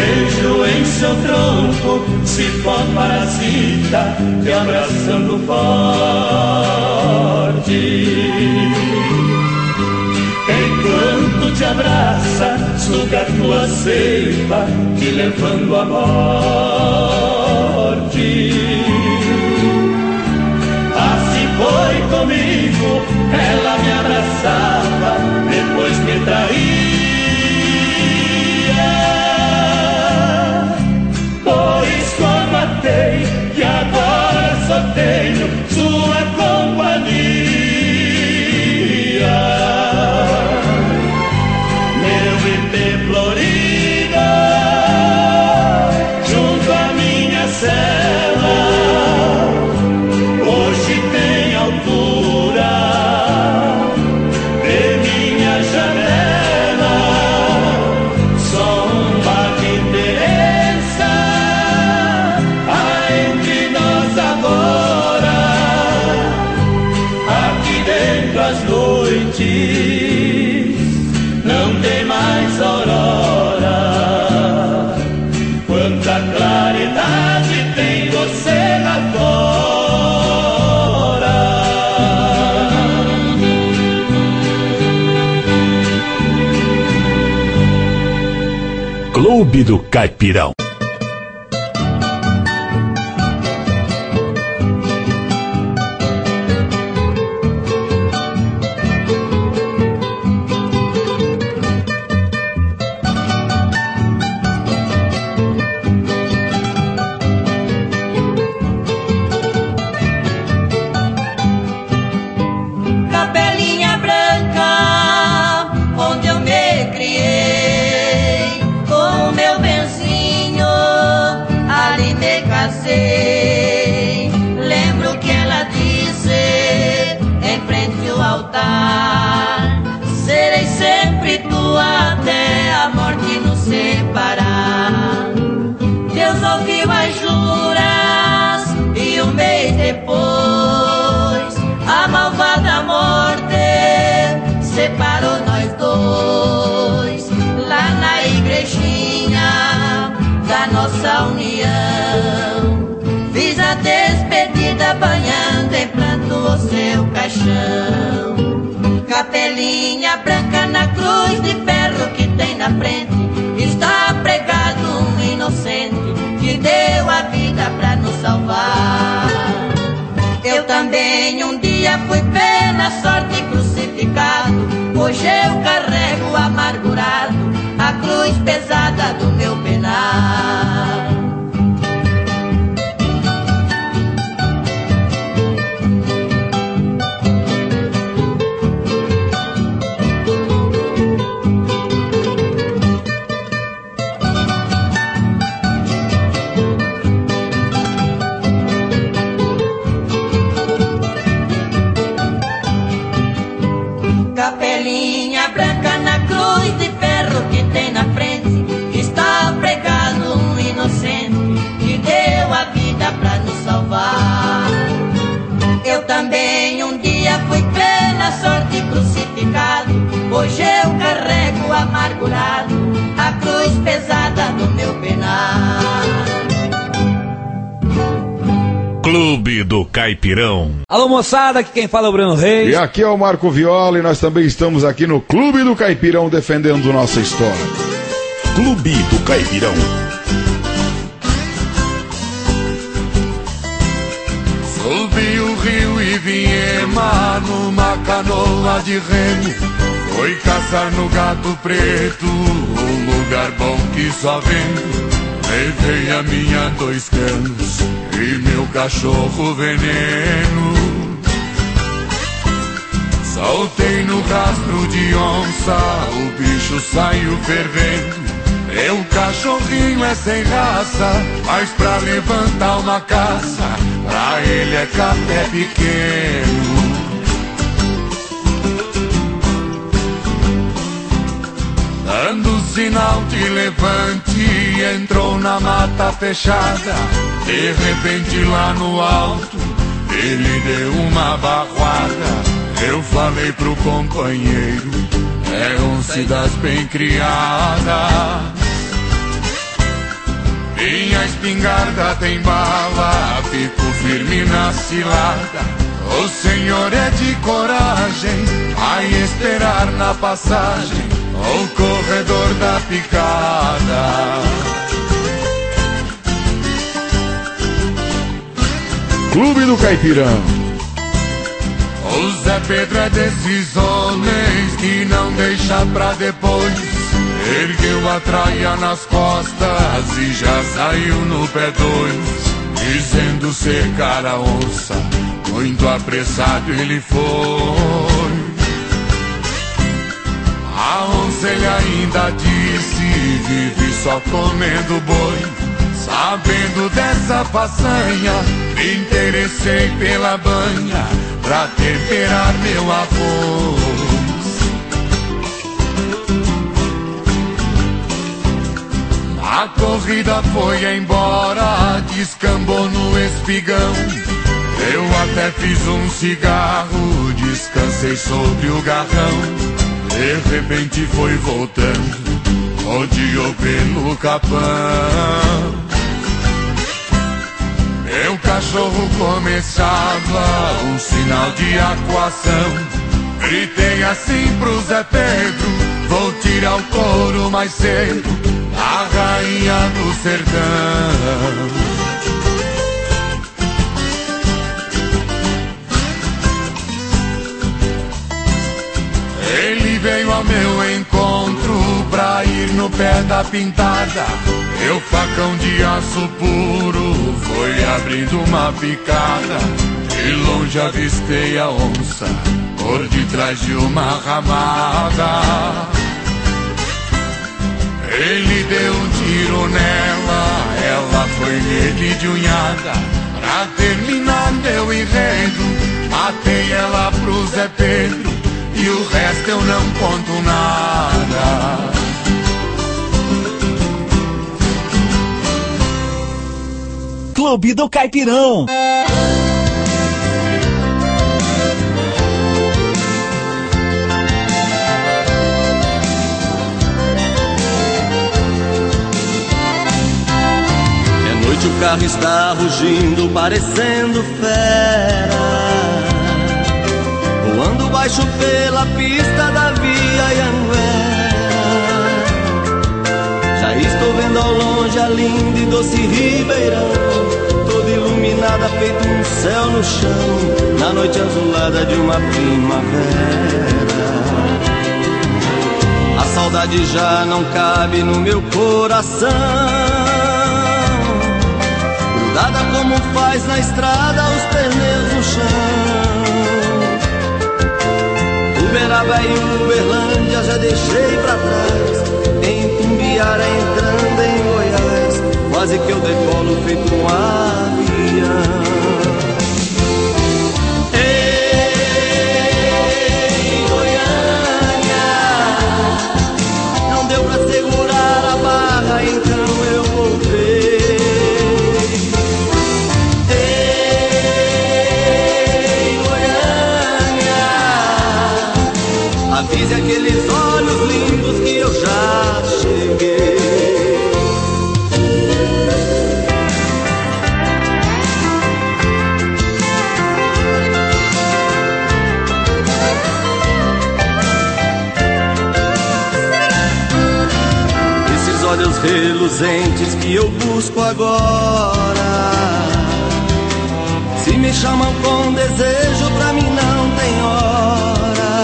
Vejo em seu tronco cipó parasita te abraçando forte. Enquanto te abraça, suga tua seiva, te levando à morte. Assim foi comigo, ela me abraçava, depois me traía. Pois como matei, que agora só tenho sua companhia. Meu ipê florido, junto à minha cela, hoje tem altura de minha janela. Só uma diferença há entre nós agora. Aqui dentro as noites não tem mais aurora. Quanta claridade tem você lá fora. Clube do Caipirão. Capelinha branca, onde eu me criei, com o meu benzinho, ali me casei. Lembro que ela disse, em frente ao altar, serei sempre tua até a morte nos separar. Deus ouviu as juras e um mês depois a malvada morte separou nós dois. Lá na igrejinha da nossa união, fiz a despedida banhando em pranto o seu caixão. Capelinha branca na cruz de ferro que tem na frente, está pregado um inocente que deu a vida pra nos salvar. Eu também um dia fui pena sorte crucificado, hoje eu carrego amargurado a cruz pesada do meu penar. Capelinha branca na cruz de ferro que tem na frente, está pregado um inocente que deu a vida pra nos salvar. Eu também um dia fui pena sorte crucificado, hoje eu carrego amargurado a cruz pesada do meu penar. Clube do Caipirão. Alô moçada, aqui quem fala é o Bruno Reis. E aqui é o Marco Viola e nós também estamos aqui no Clube do Caipirão defendendo nossa história. Clube do Caipirão. Subi o rio e viemos numa canoa de remo, foi caçar no Gato Preto, um lugar bom que só vendo. Levei a minha dois canos e meu cachorro veneno. Soltei no rastro de onça, o bicho saiu fervendo. Meu cachorrinho é sem raça, mas pra levantar uma caça, pra ele é café pequeno. Dando sinal de levante, entrou na mata fechada. De repente lá no alto, ele deu uma barroada. Eu falei pro companheiro, é onça das bem criada. espingarda tem bala, fico firme na cilada. O Senhor é de coragem, vai esperar na passagem o corredor da picada. Clube do Caipirão. O Zé Pedro é desses homens que não deixa pra depois. Ergueu a traia nas costas e já saiu no pé dois, dizendo cercar a onça. Muito apressado ele foi. A onça ele ainda disse, vive só comendo boi. Sabendo dessa façanha, me interessei pela banha pra temperar meu arroz. A corrida foi embora, descambou no espigão. Eu até fiz um cigarro, descansei sobre o garrão. De repente foi voltando, rodeou pelo capão. Meu cachorro começava um sinal de acuação. Gritei assim pro Zé Pedro, vou tirar o couro mais cedo, a rainha do sertão. Ele veio ao meu encontro pra ir no pé da pintada. Meu facão de aço puro foi abrindo uma picada. De longe avistei a onça por detrás de uma ramada. Ele deu um tiro nela, ela foi nele de unhada. Pra terminar meu enredo, matei ela pro Zé Pedro, e o resto eu não conto nada. Clube do Caipirão. É noite, o carro está rugindo, parecendo fera, voando baixo pela pista da Via Anhanguera. Já estou vendo ao longe a linda e doce Ribeirão, toda iluminada feito um céu no chão, na noite azulada de uma primavera. A saudade já não cabe no meu coração, grudada como faz na estrada os pneus no chão. Uberaba e Uberlândia já deixei pra trás, em Tumbiara entrando em Goiás, quase que eu decolo feito um avião. Ei, Goiânia, não deu pra segurar a barra, então eu voltei. Ei, Goiânia, avise aqueles olhos lindos que eu já cheguei. Esses olhos reluzentes que eu busco agora, se me chamam com desejo, pra mim não tem hora.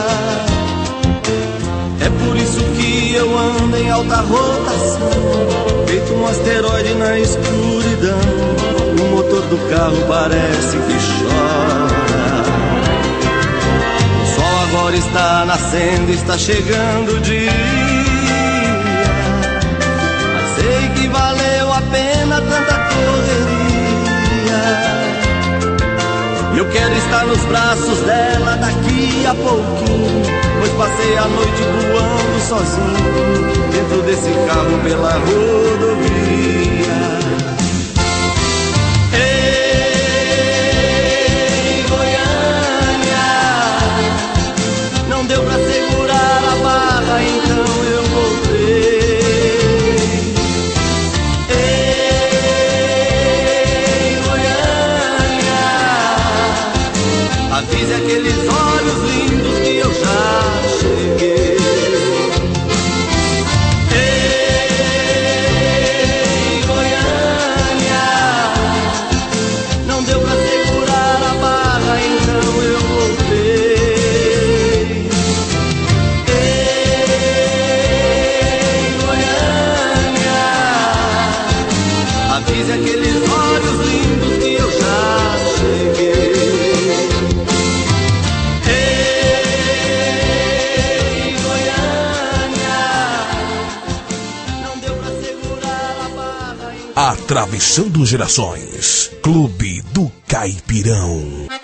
É por isso que eu ando em alta rotação, feito um asteroide na escuridão. O motor do carro parece que chora. O sol agora está nascendo, está chegando o dia, mas sei que valeu a pena tanta correria. Eu quero estar nos braços dela daqui a pouquinho, pois passei a noite voando sozinho, dentro desse carro pela rodovia. Ei, Goiânia, não deu pra segurar a barra, então eu voltei. Ei, Atravessando gerações. Clube do Caipirão.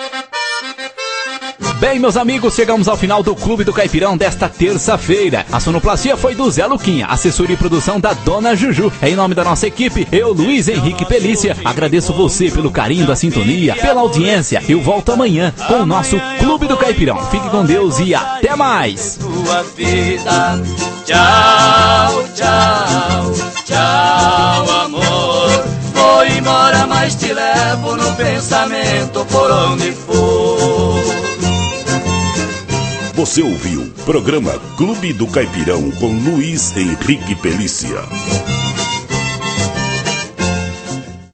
Bem, meus amigos, chegamos ao final do Clube do Caipirão desta terça-feira. A sonoplastia foi do Zé Luquinha, assessoria e produção da Dona Juju. Em nome da nossa equipe, eu, Luiz Henrique Pelícia, agradeço você pelo carinho da sintonia, pela audiência. Eu volto amanhã com o nosso Clube do Caipirão. Fique com Deus e até mais. Tua vida. Tchau, tchau, tchau, amor. Vou embora, mas te levo no pensamento por onde for. Você ouviu programa Clube do Caipirão com Luiz Henrique Pelícia.